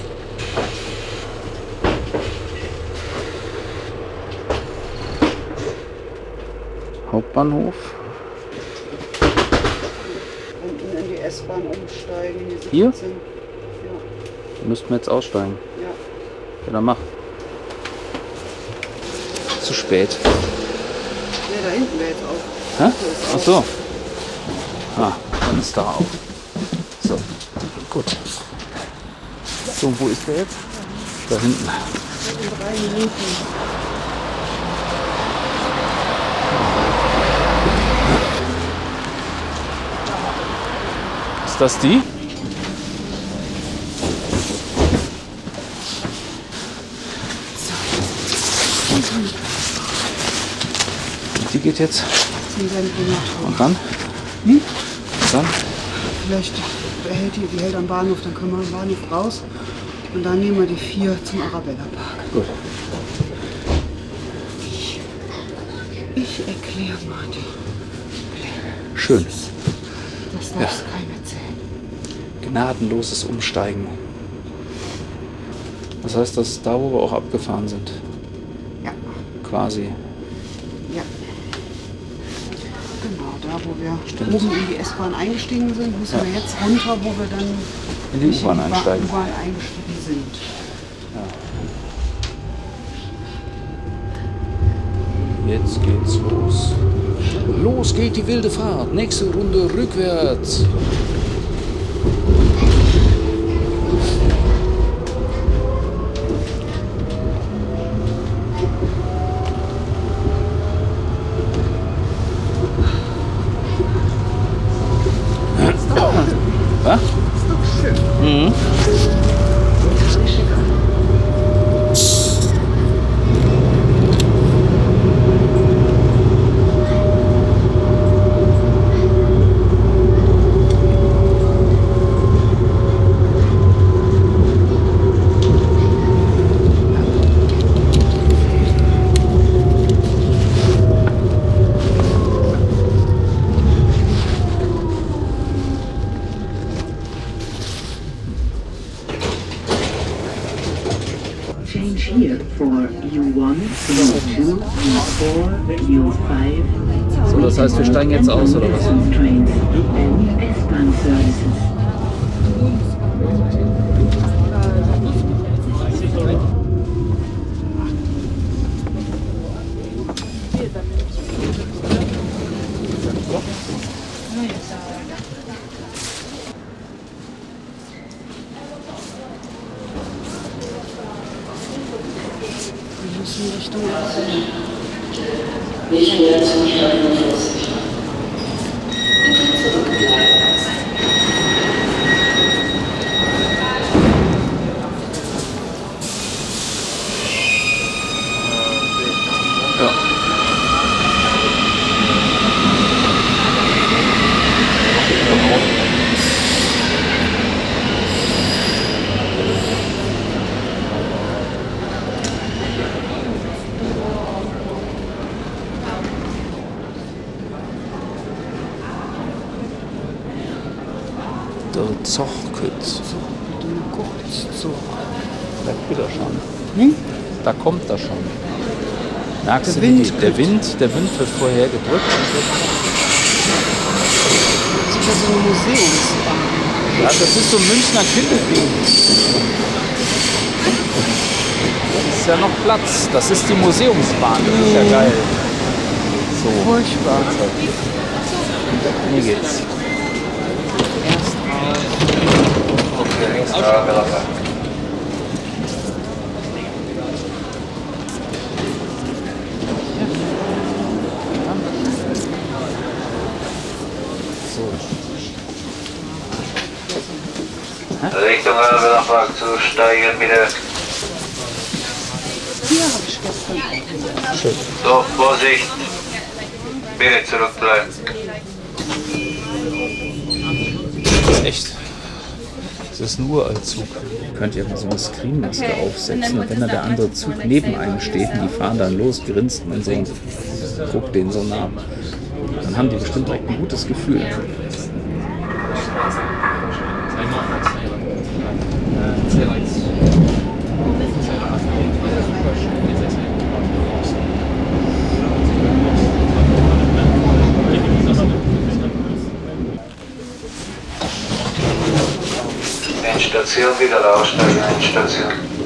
Hauptbahnhof. Unten in die S-Bahn umsteigen. Hier? 17. Ja. Müssten wir jetzt aussteigen. Ja. Ja, dann mach. Zu spät. Ne, da hinten wäre jetzt auch. Hä? Ach so. Ah, dann ist da auch. So, gut. So, wo ist der jetzt? Da hinten. In 3 Minuten. Ist das die? Die geht jetzt. Die werden wir nach. Und dann? Hm? Dann? Vielleicht hält die hält am Bahnhof, dann können wir am Bahnhof raus. Und dann nehmen wir die 4 zum Arabella Park. Gut. Ich erkläre mal die. Schön. Das darf keinem erzählen. Gnadenloses Umsteigen. Das heißt, das ist da, wo wir auch abgefahren sind. Ja. Quasi. Ja. Genau, da wo wir Stimmt. oben in die S-Bahn eingestiegen sind, müssen wir jetzt runter, wo wir dann In die nicht U-Bahn einsteigen. U-Bahn eingestiegen sind. Jetzt geht's los. Los geht die wilde Fahrt. Nächste Runde rückwärts. Was? Ist doch schön. Mhm. Change here for U1, U2, U4, U5. So, das heißt, wir steigen jetzt aus, oder was? Trains and S-Bahn services. Wir müssen Richtung Nicht mehr Zustand 40. Bitte zurückbleiben. Der Zochkütz. so. Da kommt er schon. Hm? Da kommt er schon. Merkst du, Der Wind der Wind wird vorher gedrückt. Das ist ja so eine Museumsbahn. Ja, das ist so ein Münchner Kindelding. Das ist ja noch Platz. Das ist die Museumsbahn. Das ist ja geil. So, Furchtbar. hier geht's. Richtung Albenachpark zu steigen, bitte. Hier habe ich gestern. So, Vorsicht. Bitte zurückbleiben. Das ist echt. Das ist ein Uraltzug. Könnt ihr mal so eine Screenmaske aufsetzen und wenn da der andere Zug neben einem steht und die fahren dann los, grinst man so und guckt den so nah. Dann haben die bestimmt direkt ein gutes Gefühl. Endstation, wieder aussteigen, Endstation.